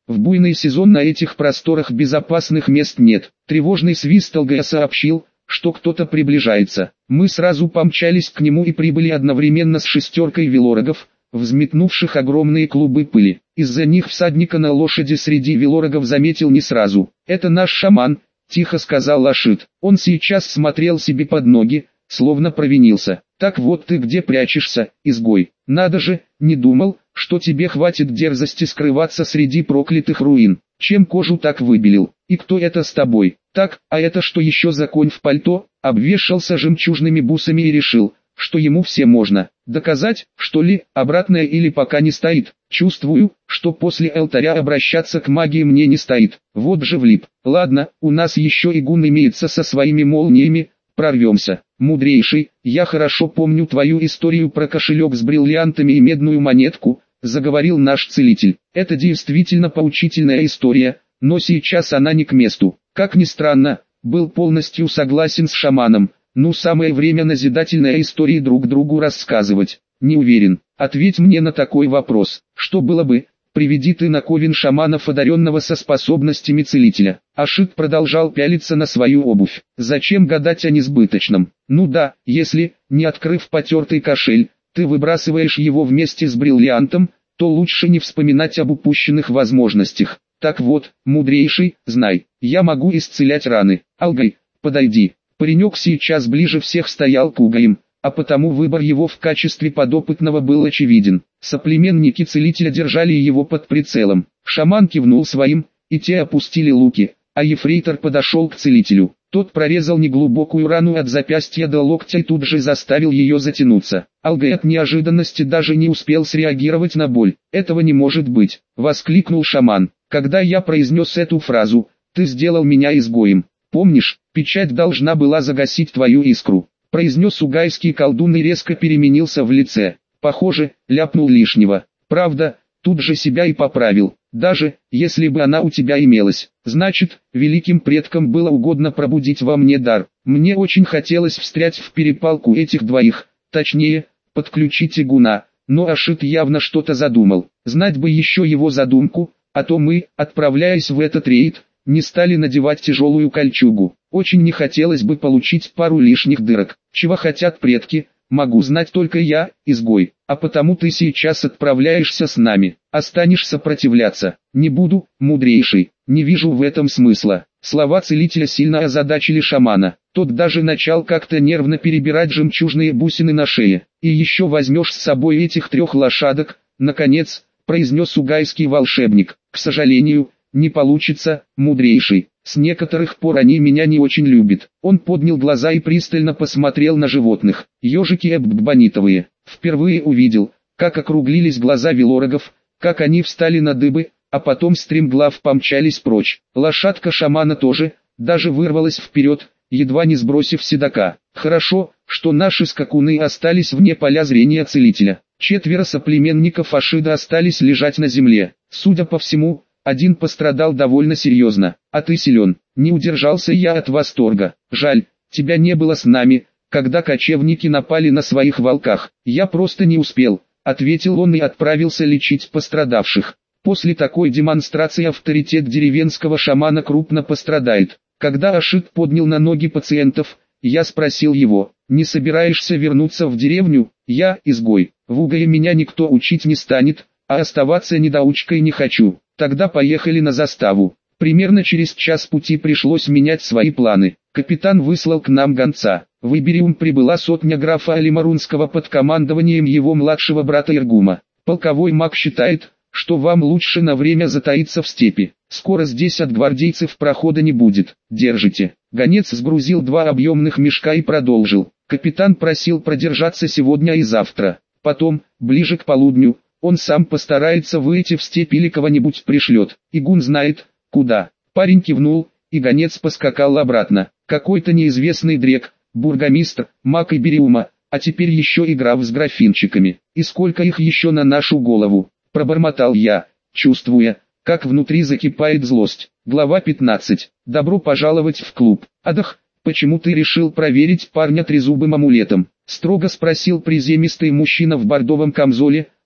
В буйный сезон на этих просторах безопасных мест нет. Тревожный свист ЛГ сообщил, что кто-то приближается. Мы сразу помчались к нему и прибыли одновременно с шестеркой велорогов, взметнувших огромные клубы пыли. Из-за них всадника на лошади среди велорогов заметил не сразу. «Это наш шаман», — тихо сказал Лашид. Он сейчас смотрел себе под ноги, словно провинился. «Так вот ты где прячешься, изгой? Надо же, не думал, что тебе хватит дерзости скрываться среди проклятых руин. Чем кожу так выбелил? И кто это с тобой? Так, а это что еще за конь в пальто?» Обвешался жемчужными бусами и решил, что ему все можно. Доказать, что ли, обратное или пока не стоит. Чувствую, что после алтаря обращаться к магии мне не стоит. Вот же влип. Ладно, у нас еще игун имеется со своими молниями, прорвемся. Мудрейший, я хорошо помню твою историю про кошелек с бриллиантами и медную монетку, заговорил наш целитель. Это действительно поучительная история, но сейчас она не к месту. Как ни странно, был полностью согласен с шаманом. Ну, самое время назидательные истории друг другу рассказывать. Не уверен. Ответь мне на такой вопрос. Что было бы, приведи ты на ковен шаманов, одаренного со способностями целителя? Ашид продолжал пялиться на свою обувь. Зачем гадать о несбыточном? Ну да, если, не открыв потертый кошель, ты выбрасываешь его вместе с бриллиантом, то лучше не вспоминать об упущенных возможностях. Так вот, мудрейший, знай, я могу исцелять раны. Алгай, подойди. Паренек сейчас ближе всех стоял к угаям, а потому выбор его в качестве подопытного был очевиден. Соплеменники целителя держали его под прицелом. Шаман кивнул своим, и те опустили луки, а ефрейтор подошел к целителю. Тот прорезал неглубокую рану от запястья до локтя и тут же заставил ее затянуться. Алгай от неожиданности даже не успел среагировать на боль. «Этого не может быть!» — воскликнул шаман. «Когда я произнес эту фразу, ты сделал меня изгоем. Помнишь, печать должна была загасить твою искру», — произнес угайский колдун и резко переменился в лице. «Похоже, ляпнул лишнего. Правда, тут же себя и поправил. Даже, если бы она у тебя имелась, значит, великим предкам было угодно пробудить во мне дар. Мне очень хотелось встрять в перепалку этих двоих, точнее, подключить игуна, но Ашид явно что-то задумал. Знать бы еще его задумку, а то мы, отправляясь в этот рейд, не стали надевать тяжелую кольчугу. Очень не хотелось бы получить пару лишних дырок. Чего хотят предки, могу знать только я, изгой. А потому ты сейчас отправляешься с нами. А станешь сопротивляться? Не буду, мудрейший. Не вижу в этом смысла. Слова целителя сильно озадачили шамана. Тот даже начал как-то нервно перебирать жемчужные бусины на шее. И еще возьмешь с собой этих трех лошадок, наконец, произнес угайский волшебник. К сожалению, не получится, мудрейший. С некоторых пор они меня не очень любят. Он поднял глаза и пристально посмотрел на животных. Ежики эббонитовые. Впервые увидел, как округлились глаза велорогов, как они встали на дыбы, а потом стремглав помчались прочь. Лошадка шамана тоже, даже вырвалась вперед, едва не сбросив седока. Хорошо, что наши скакуны остались вне поля зрения целителя. Четверо соплеменников Ашида остались лежать на земле. Судя по всему, один пострадал довольно серьезно. А ты силен. Не удержался я от восторга. Жаль, тебя не было с нами, когда кочевники напали на своих волках. Я просто не успел, ответил он и отправился лечить пострадавших. После такой демонстрации авторитет деревенского шамана крупно пострадает. Когда Ашид поднял на ноги пациентов, я спросил его: не собираешься вернуться в деревню? Я изгой. В Угае меня никто учить не станет, а оставаться недоучкой не хочу. Тогда поехали на заставу. Примерно через час пути пришлось менять свои планы. Капитан выслал к нам гонца. В Ибериум прибыла сотня графа Алимарунского под командованием его младшего брата Иргума. Полковой маг считает, что вам лучше на время затаиться в степи. Скоро здесь от гвардейцев прохода не будет. Держите. Гонец сгрузил два объемных мешка и продолжил. Капитан просил продержаться сегодня и завтра. Потом, ближе к полудню, он сам постарается выйти в степь или кого-нибудь пришлет. Игун знает, куда. Парень кивнул, и гонец поскакал обратно. Какой-то неизвестный дрек, бургомистр, маг Ибериума, а теперь еще и граф с графинчиками. И сколько их еще на нашу голову, пробормотал я, чувствуя, как внутри закипает злость. Глава пятнадцать. Добро пожаловать в клуб. Адах, почему ты решил проверить парня трезубым амулетом? Строго спросил приземистый мужчина в бордовом камзоле,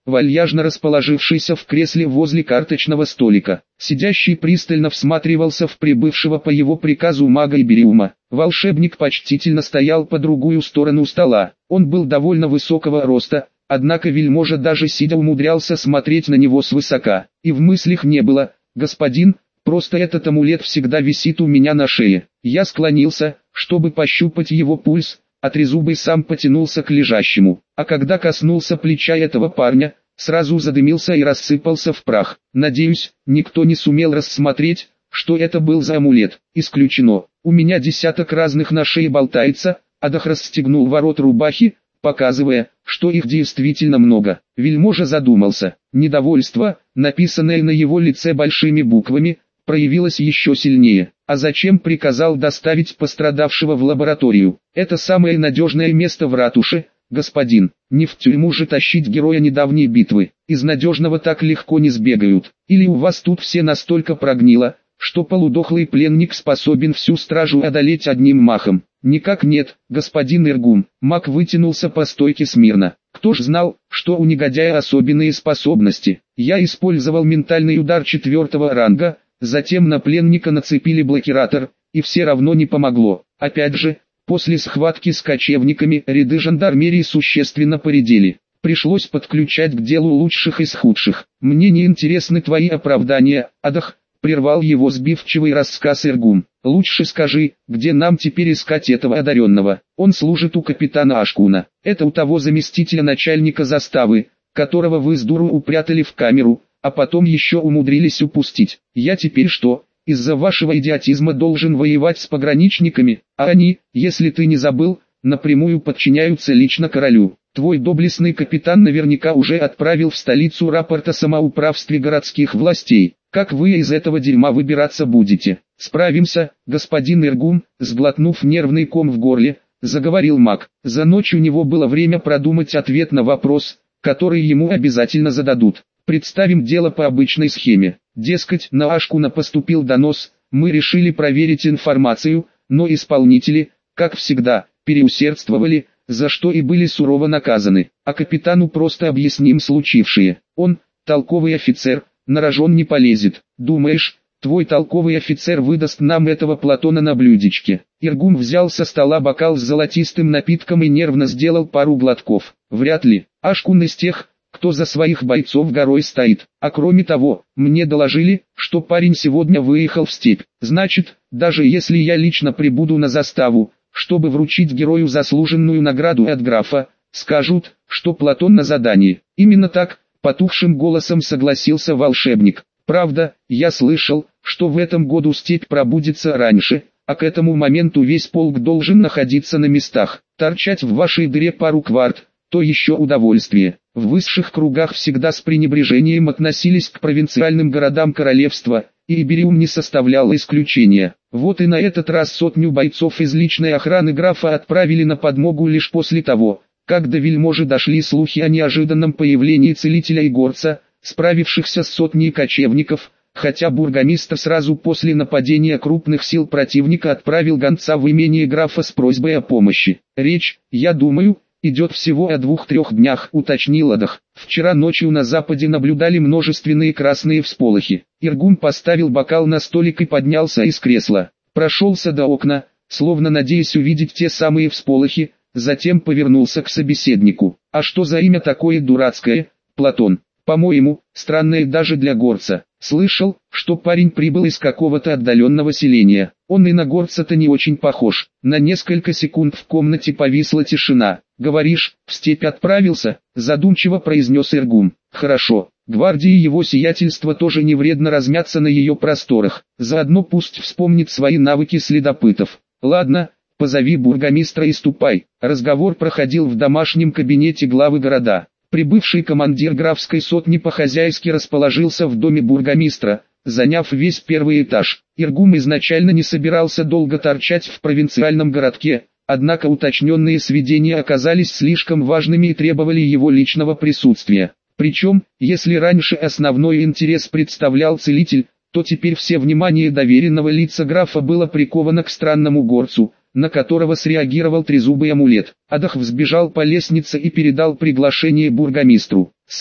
вальяжно расположившийся в кресле возле карточного столика. Сидящий пристально всматривался в прибывшего по его приказу мага Ибериума. Волшебник почтительно стоял по другую сторону стола. Он был довольно высокого роста, однако вельможа даже сидя умудрялся смотреть на него свысока. И в мыслях не было: «Господин, просто этот амулет всегда висит у меня на шее». Я склонился, чтобы пощупать его пульс, а Трезубый сам потянулся к лежащему. А когда коснулся плеча этого парня, сразу задымился и рассыпался в прах. Надеюсь, никто не сумел рассмотреть, что это был за амулет. Исключено. У меня десяток разных на шее болтается. Адах расстегнул ворот рубахи, показывая, что их действительно много. Вельможа задумался. Недовольство, написанное на его лице большими буквами, проявилось еще сильнее. А зачем приказал доставить пострадавшего в лабораторию? Это самое надежное место в ратуше, господин. Не в тюрьму же тащить героя недавней битвы. Из надежного так легко не сбегают. Или у вас тут все настолько прогнило, что полудохлый пленник способен всю стражу одолеть одним махом? Никак нет, господин Иргум. Маг вытянулся по стойке смирно. Кто ж знал, что у негодяя особенные способности? Я использовал ментальный удар четвертого ранга, затем на пленника нацепили блокиратор, и все равно не помогло. Опять же, после схватки с кочевниками ряды жандармерии существенно поредели. Пришлось подключать к делу лучших из худших. Мне не интересны твои оправдания, Адах, прервал его сбивчивый рассказ Иргум. Лучше скажи, где нам теперь искать этого одаренного? Он служит у капитана Ашкуна. Это у того заместителя начальника заставы, которого вы с дуру упрятали в камеру, а потом еще умудрились упустить. Я теперь что, из-за вашего идиотизма должен воевать с пограничниками, а они, если ты не забыл, напрямую подчиняются лично королю. Твой доблестный капитан наверняка уже отправил в столицу рапорт о самоуправстве городских властей. Как вы из этого дерьма выбираться будете? Справимся, господин Иргум, сглотнув нервный ком в горле, заговорил маг. За ночь у него было время продумать ответ на вопрос, который ему обязательно зададут. Представим дело по обычной схеме. Дескать, на Ашкуна поступил донос, мы решили проверить информацию, но исполнители, как всегда, переусердствовали, за что и были сурово наказаны. А капитану просто объясним случившее. Он, толковый офицер, на рожон не полезет. Думаешь, твой толковый офицер выдаст нам этого Платона на блюдечке? Иргум взял со стола бокал с золотистым напитком и нервно сделал пару глотков. Вряд ли. Ашкун из тех, кто за своих бойцов горой стоит. А кроме того, мне доложили, что парень сегодня выехал в степь. Значит, даже если я лично прибуду на заставу, чтобы вручить герою заслуженную награду от графа, скажут, что Платон на задании. Именно так, потухшим голосом согласился волшебник. Правда, я слышал, что в этом году степь пробудится раньше, а к этому моменту весь полк должен находиться на местах. Торчать в вашей дыре пару кварт, то еще удовольствие. В высших кругах всегда с пренебрежением относились к провинциальным городам королевства, и Ибериум не составлял исключения. Вот и на этот раз сотню бойцов из личной охраны графа отправили на подмогу лишь после того, как до вельможи дошли слухи о неожиданном появлении целителя и горца, справившихся с сотней кочевников, хотя бургомистр сразу после нападения крупных сил противника отправил гонца в имение графа с просьбой о помощи. Речь, я думаю, идет всего о двух-трех днях, уточнил Адах. Вчера ночью на западе наблюдали множественные красные всполохи. Иргум поставил бокал на столик и поднялся из кресла. Прошелся до окна, словно надеясь увидеть те самые всполохи, затем повернулся к собеседнику. А что за имя такое дурацкое, Платон? По-моему, странное даже для горца. Слышал, что парень прибыл из какого-то отдаленного селения. Он и на горца-то не очень похож. На несколько секунд в комнате повисла тишина. «Говоришь, в степь отправился?» – задумчиво произнес Иргум. «Хорошо. Гвардии его сиятельства тоже не вредно размяться на ее просторах. Заодно пусть вспомнит свои навыки следопытов. Ладно, позови бургомистра и ступай». Разговор проходил в домашнем кабинете главы города. Прибывший командир графской сотни по-хозяйски расположился в доме бургомистра, заняв весь первый этаж. Иргум изначально не собирался долго торчать в провинциальном городке, однако уточненные сведения оказались слишком важными и требовали его личного присутствия. Причем, если раньше основной интерес представлял целитель, то теперь все внимание доверенного лица графа было приковано к странному горцу, на которого среагировал трезубый амулет. Адах взбежал по лестнице и передал приглашение бургомистру. Сам,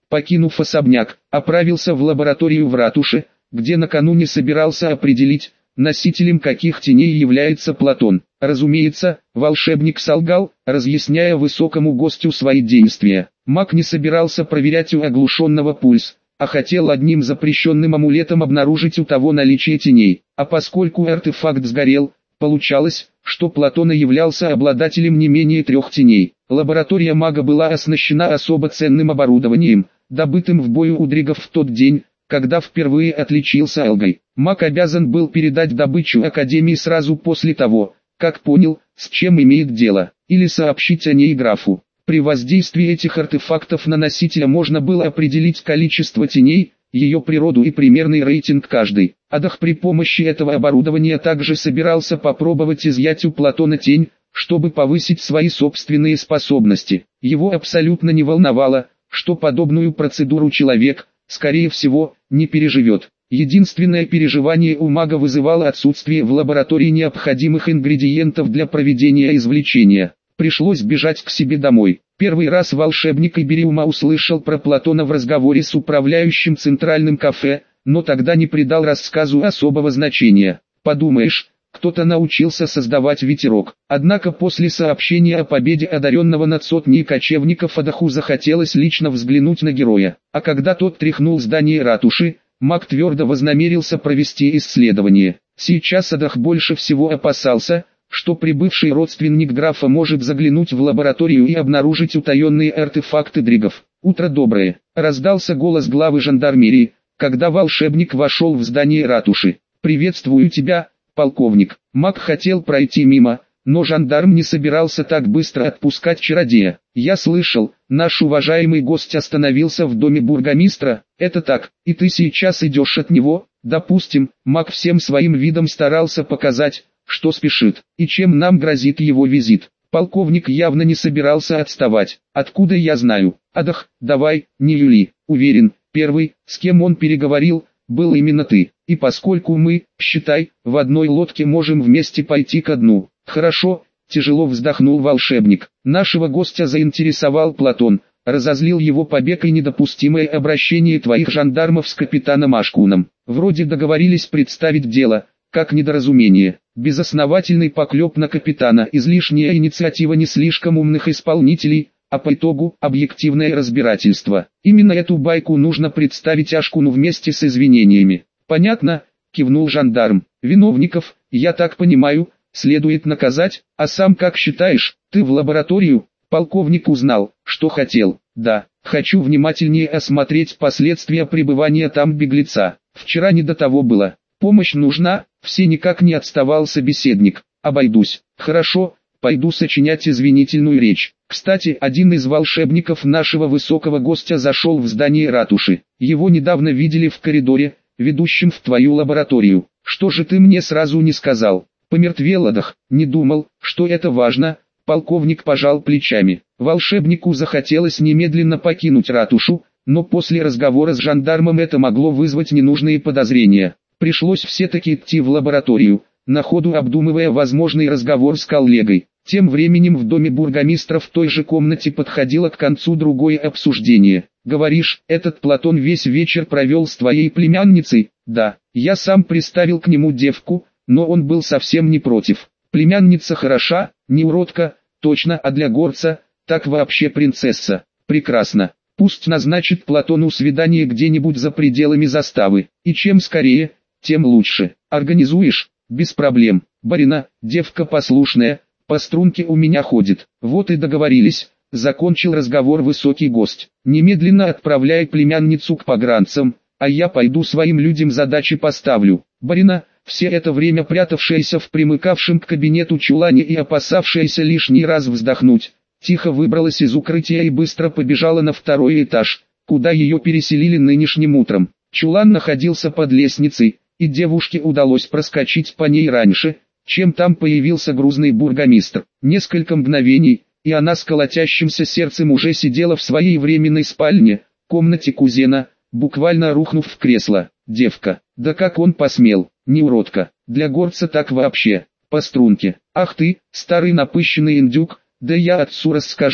покинув особняк, отправился в лабораторию в ратуше, где накануне собирался определить, носителем каких теней является Платон. Разумеется, волшебник солгал, разъясняя высокому гостю свои действия. Маг не собирался проверять у оглушенного пульс, а хотел одним запрещенным амулетом обнаружить у того наличие теней. А поскольку артефакт сгорел, получалось, что Платон являлся обладателем не менее трех теней. Лаборатория мага была оснащена особо ценным оборудованием, добытым в бою у дригов в тот день, когда впервые отличился Алгой. Маг обязан был передать добычу Академии сразу после того, как понял, с чем имеет дело, или сообщить о ней графу. При воздействии этих артефактов на носителя можно было определить количество теней, ее природу и примерный рейтинг каждой. Адах при помощи этого оборудования также собирался попробовать изъять у Платона тень, чтобы повысить свои собственные способности. Его абсолютно не волновало, что подобную процедуру человек, скорее всего, не переживет. Единственное переживание у мага вызывало отсутствие в лаборатории необходимых ингредиентов для проведения извлечения. Пришлось бежать к себе домой. Первый раз волшебник Ибериума услышал про Платона в разговоре с управляющим центральным кафе, но тогда не придал рассказу особого значения. Подумаешь, кто-то научился создавать ветерок. Однако после сообщения о победе одаренного над сотней кочевников Адаху захотелось лично взглянуть на героя. А когда тот тряхнул здание ратуши, маг твердо вознамерился провести исследование. Сейчас Адах больше всего опасался, что прибывший родственник графа может заглянуть в лабораторию и обнаружить утаенные артефакты дригов. «Утро доброе!» — раздался голос главы жандармерии, когда волшебник вошел в здание ратуши. «Приветствую тебя, полковник». Маг хотел пройти мимо, но жандарм не собирался так быстро отпускать чародея. «Я слышал, наш уважаемый гость остановился в доме бургомистра. Это так, и ты сейчас идешь от него?» «Допустим». Маг всем своим видом старался показать, что спешит, и чем нам грозит его визит. Полковник явно не собирался отставать. «Откуда я знаю?» «Адах, давай, не юли». «Уверен, первый, с кем он переговорил, был именно ты. И поскольку мы, считай, в одной лодке можем вместе пойти ко дну». «Хорошо», — тяжело вздохнул волшебник. «Нашего гостя заинтересовал Платон, разозлил его побег и недопустимое обращение твоих жандармов с капитаном Ашкуном. Вроде договорились представить дело, как недоразумение. Безосновательный поклеп на капитана, излишняя инициатива не слишком умных исполнителей, а по итогу объективное разбирательство. Именно эту байку нужно представить Ашкуну вместе с извинениями». «Понятно», — кивнул жандарм. «Виновников, я так понимаю, следует наказать, а сам как считаешь?» «Ты в лабораторию?» Полковник узнал, что хотел. «Да, хочу внимательнее осмотреть последствия пребывания там беглеца. Вчера не до того было. Помощь нужна?» Все никак не отставал собеседник. «Обойдусь». «Хорошо, пойду сочинять извинительную речь. Кстати, один из волшебников нашего высокого гостя зашел в здание ратуши. Его недавно видели в коридоре, ведущем в твою лабораторию. Что же ты мне сразу не сказал?» «Помертвел Адах, не думал, что это важно». Полковник пожал плечами. Волшебнику захотелось немедленно покинуть ратушу, но после разговора с жандармом это могло вызвать ненужные подозрения. Пришлось все-таки идти в лабораторию, на ходу обдумывая возможный разговор с коллегой. Тем временем в доме бургомистра в той же комнате подходило к концу другое обсуждение. «Говоришь, этот Платон весь вечер провел с твоей племянницей?» «Да, я сам приставил к нему девку, но он был совсем не против. Племянница хороша, не уродка, точно, а для горца, так вообще принцесса. Прекрасно. Пусть назначит Платону свидание где-нибудь за пределами заставы, и чем скорее, тем лучше. Организуешь?» «Без проблем. Барина, девка послушная, по струнке у меня ходит». «Вот и договорились», — закончил разговор высокий гость. «Немедленно отправляй племянницу к погранцам, а я пойду своим людям задачи поставлю». Барина, все это время прятавшаяся в примыкавшем к кабинету чулане и опасавшаяся лишний раз вздохнуть, тихо выбралась из укрытия и быстро побежала на второй этаж, куда ее переселили нынешним утром. Чулан находился под лестницей, и девушке удалось проскочить по ней раньше, чем там появился грузный бургомистр. Несколько мгновений, и она с колотящимся сердцем уже сидела в своей временной спальне, комнате кузена, буквально рухнув в кресло. Девка, да как он посмел, не уродка, для горца так вообще, по струнке. «Ах ты, старый напыщенный индюк, да я отцу расскажу».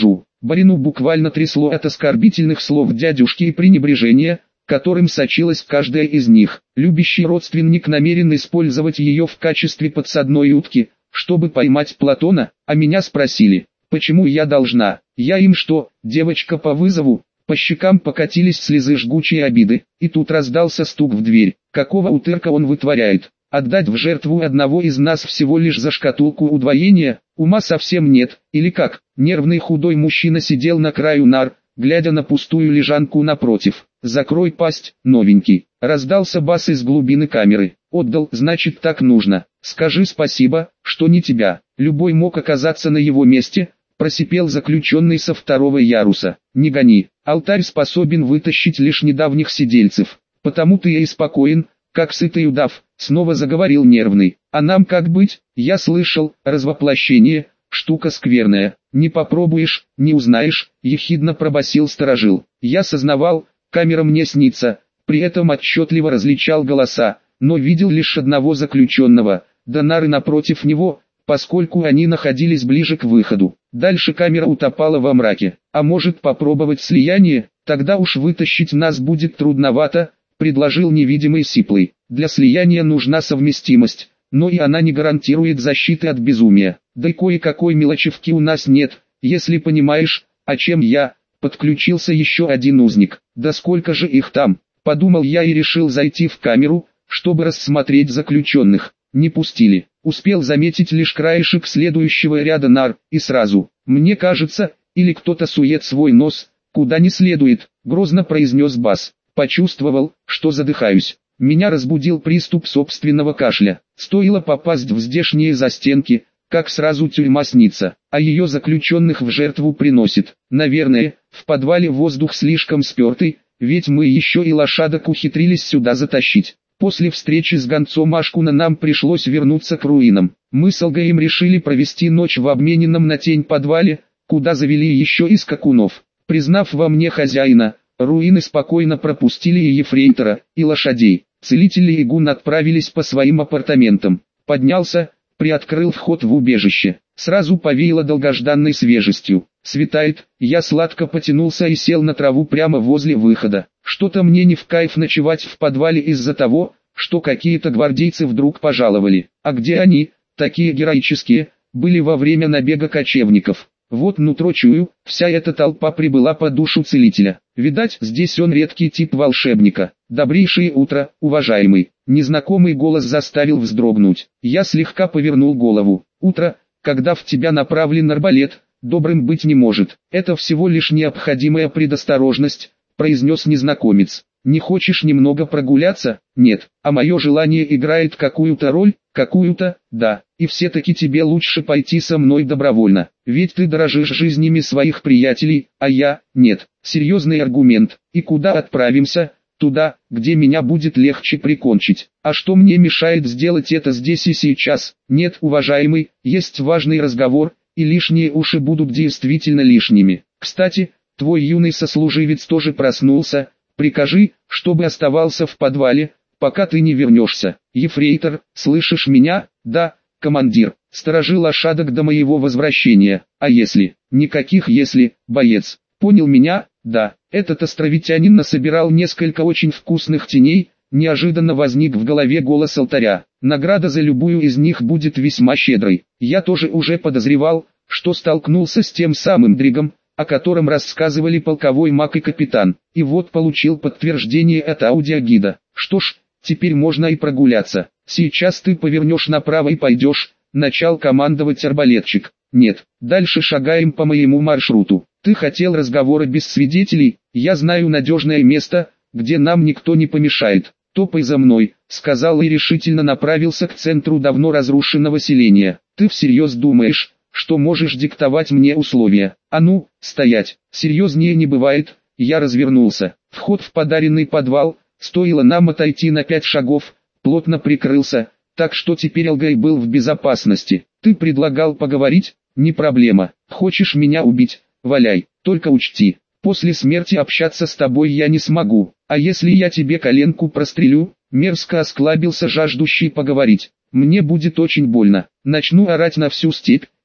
Барину буквально трясло от оскорбительных слов дядюшки и пренебрежения, которым сочилась каждая из них. Любящий родственник намерен использовать ее в качестве подсадной утки, чтобы поймать Платона, а меня спросили, почему я должна, я им что, девочка по вызову? По щекам покатились слезы жгучей обиды, и тут раздался стук в дверь. Какого утырка он вытворяет? Отдать в жертву одного из нас всего лишь за шкатулку удвоения? Ума совсем нет, или как? Нервный худой мужчина сидел на краю нар, глядя на пустую лежанку напротив. «Закрой пасть, новенький!» Раздался бас из глубины камеры. «Отдал, значит так нужно. Скажи спасибо, что не тебя. Любой мог оказаться на его месте», просипел заключенный со второго яруса. «Не гони, алтарь способен вытащить лишь недавних сидельцев. Потому ты и спокоен, как сытый удав», снова заговорил нервный. «А нам как быть? Я слышал, развоплощение, штука скверная. Не попробуешь, не узнаешь», ехидно пробасил сторожил. Я сознавал, камера мне снится, при этом отчетливо различал голоса, но видел лишь одного заключенного, да нары напротив него, поскольку они находились ближе к выходу. Дальше камера утопала во мраке. «А может попробовать слияние? Тогда уж вытащить нас будет трудновато», предложил невидимый сиплый. «Для слияния нужна совместимость, но и она не гарантирует защиты от безумия. Да и кое-какой мелочевки у нас нет, если понимаешь, о чем я». Подключился еще один узник. «Да сколько же их там?» Подумал я и решил зайти в камеру, чтобы рассмотреть заключенных. Не пустили. Успел заметить лишь краешек следующего ряда нар, и сразу, мне кажется, или кто-то сует свой нос, куда не следует, грозно произнес бас. Почувствовал, что задыхаюсь. Меня разбудил приступ собственного кашля. Стоило попасть в здешние застенки, как сразу тюрьма снится, а ее заключенных в жертву приносит. Наверное, в подвале воздух слишком спертый, ведь мы еще и лошадок ухитрились сюда затащить. После встречи с гонцом Ашкуна нам пришлось вернуться к руинам. Мы с Алгаем решили провести ночь в обмененном на тень подвале, куда завели еще и скакунов. Признав во мне хозяина, руины спокойно пропустили и ефрейтора, и лошадей. Целители и Гун отправились по своим апартаментам. Поднялся, приоткрыл вход в убежище. Сразу повеяло долгожданной свежестью. Светает, я сладко потянулся и сел на траву прямо возле выхода. Что-то мне не в кайф ночевать в подвале из-за того, что какие-то гвардейцы вдруг пожаловали. А где они, такие героические, были во время набега кочевников? Вот нутро чую, вся эта толпа прибыла по душу целителя. Видать, здесь он редкий тип волшебника. Добрейшее утро, уважаемый. Незнакомый голос заставил вздрогнуть. Я слегка повернул голову. Утро, когда в тебя направлен арбалет, добрым быть не может. Это всего лишь необходимая предосторожность, произнес незнакомец. Не хочешь немного прогуляться? Нет. А мое желание играет какую-то роль? Какую-то, да. И все-таки тебе лучше пойти со мной добровольно. Ведь ты дорожишь жизнями своих приятелей, а я, нет. Серьезный аргумент. И куда отправимся? Туда, где меня будет легче прикончить. А что мне мешает сделать это здесь и сейчас? Нет, уважаемый, есть важный разговор, и лишние уши будут действительно лишними. Кстати, твой юный сослуживец тоже проснулся. Прикажи, чтобы оставался в подвале, пока ты не вернешься. Ефрейтор, слышишь меня? Да, командир. Сторожи лошадок до моего возвращения. А если? Никаких если, боец. Понял меня? Да. Этот островитянин насобирал несколько очень вкусных теней. Неожиданно возник в голове голос алтаря. Награда за любую из них будет весьма щедрой. Я тоже уже подозревал, что столкнулся с тем самым Дригом, о котором рассказывали полковой маг и капитан, и вот получил подтверждение от аудиогида. Что ж, теперь можно и прогуляться. Сейчас ты повернешь направо и пойдешь, начал командовать арбалетчик. Нет, дальше шагаем по моему маршруту. Ты хотел разговора без свидетелей? Я знаю надежное место, где нам никто не помешает. Топай за мной, сказал и решительно направился к центру давно разрушенного селения. Ты всерьез думаешь, что можешь диктовать мне условия? А ну, стоять, серьезнее не бывает. Я развернулся. Вход в подаренный подвал, стоило нам отойти на пять шагов, плотно прикрылся, так что теперь Алгай был в безопасности. Ты предлагал поговорить? Не проблема. Хочешь меня убить? Валяй, только учти, после смерти общаться с тобой я не смогу. А если я тебе коленку прострелю? Мерзко осклабился жаждущий поговорить. Мне будет очень больно. Начну орать на всю степь,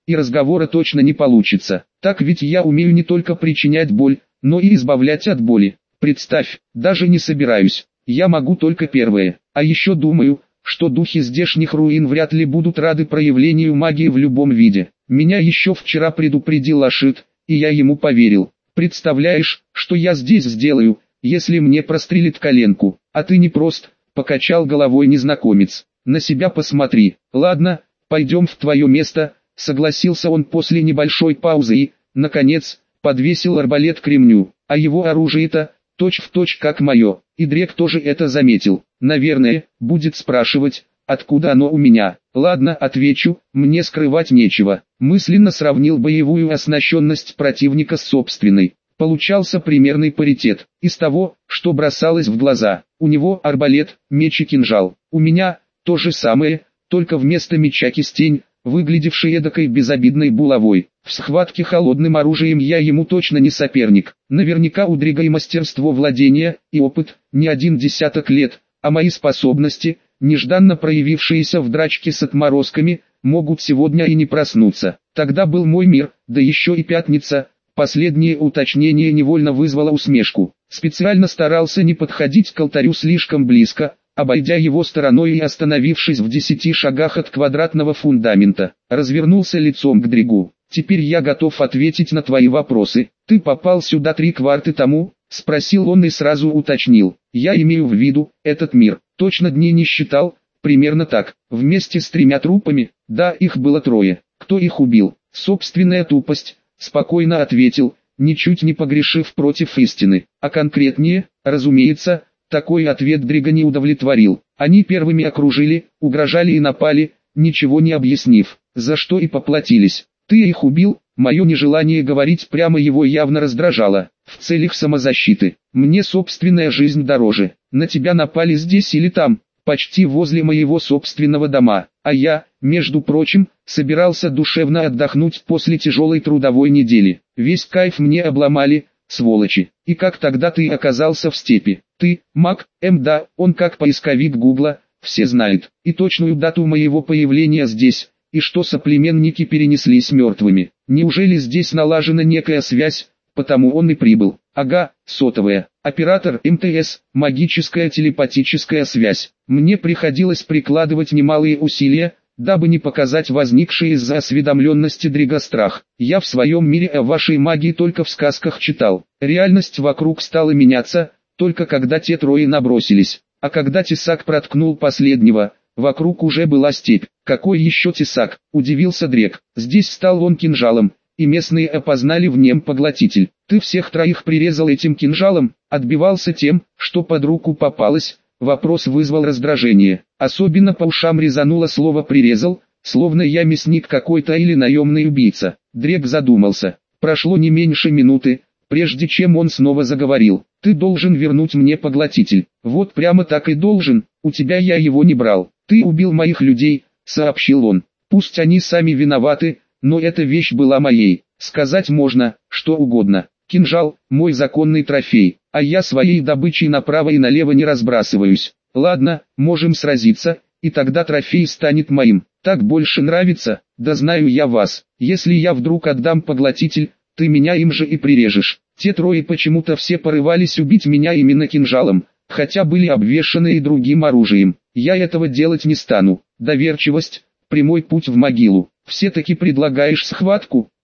и разговора точно не получится. Так ведь я умею не только причинять боль, но и избавлять от боли. Представь, даже не собираюсь, я могу только первое. А еще думаю, что духи здешних руин вряд ли будут рады проявлению магии в любом виде. Меня еще вчера предупредил Ашит, и я ему поверил. Представляешь, что я здесь сделаю, если мне прострелит коленку? А ты не прост, покачал головой незнакомец. На себя посмотри. Ладно, пойдем в твое место, согласился он после небольшой паузы и, наконец, подвесил арбалет к ремню. А его оружие-то, точь-в-точь как мое, и Дрек тоже это заметил. Наверное, будет спрашивать, откуда оно у меня. Ладно, отвечу, мне скрывать нечего. Мысленно сравнил боевую оснащенность противника с собственной. Получался примерный паритет. Из того, что бросалось в глаза. У него арбалет, меч и кинжал. У меня то же самое, только вместо меча кистень, выглядевший эдакой безобидной булавой. В схватке холодным оружием я ему точно не соперник. Наверняка у Дрига и мастерство владения, и опыт, не один десяток лет, а мои способности, нежданно проявившиеся в драчке с отморозками, могут сегодня и не проснуться. Тогда был мой мир, да еще и пятница. Последнее уточнение невольно вызвало усмешку. Специально старался не подходить к алтарю слишком близко, обойдя его стороной и остановившись в десяти шагах от квадратного фундамента, развернулся лицом к Дригу. «Теперь я готов ответить на твои вопросы. Ты попал сюда три кварты тому?» — спросил он и сразу уточнил. «Я имею в виду, этот мир. Точно дней не считал, примерно так. Вместе с тремя трупами, да, их было трое. Кто их убил? Собственная тупость», — спокойно ответил, ничуть не погрешив против истины. А конкретнее, разумеется, такой ответ Дрига не удовлетворил. Они первыми окружили, угрожали и напали, ничего не объяснив, за что и поплатились. Ты их убил? Мое нежелание говорить прямо его явно раздражало. В целях самозащиты. Мне собственная жизнь дороже. На тебя напали здесь или там, почти возле моего собственного дома. А я, между прочим, собирался душевно отдохнуть после тяжелой трудовой недели. Весь кайф мне обломали, сволочи. И как тогда ты оказался в степи? Ты, маг, М да, он как поисковик Гугла, все знают. И точную дату моего появления здесь. И что соплеменники перенеслись мертвыми. Неужели здесь налажена некая связь, потому он и прибыл? Ага, сотовая. Оператор М Т С, магическая телепатическая связь. Мне приходилось прикладывать немалые усилия, дабы не показать возникший из-за осведомленности Дрига страх. Я в своем мире о вашей магии только в сказках читал. Реальность вокруг стала меняться, только когда те трое набросились. А когда тесак проткнул последнего, вокруг уже была степь. Какой еще тесак? Удивился Дрек. Здесь стал он кинжалом, и местные опознали в нем поглотитель. Ты всех троих прирезал этим кинжалом, отбивался тем, что под руку попалось. Вопрос вызвал раздражение. Особенно по ушам резануло слово «прирезал», словно я мясник какой-то или наемный убийца. Дрек задумался. Прошло не меньше минуты, прежде чем он снова заговорил. Ты должен вернуть мне поглотитель. Вот прямо так и должен, у тебя я его не брал. Ты убил моих людей, сообщил он. Пусть они сами виноваты, но эта вещь была моей. Сказать можно, что угодно. Кинжал – мой законный трофей, а я своей добычей направо и налево не разбрасываюсь. Ладно, можем сразиться, и тогда трофей станет моим. Так больше нравится? Да знаю я вас. Если я вдруг отдам поглотитель, ты меня им же и прирежешь. Те трое почему-то все порывались убить меня именно кинжалом, хотя были обвешаны и другим оружием. Я этого делать не стану. Доверчивость – прямой путь в могилу. Все-таки предлагаешь схватку?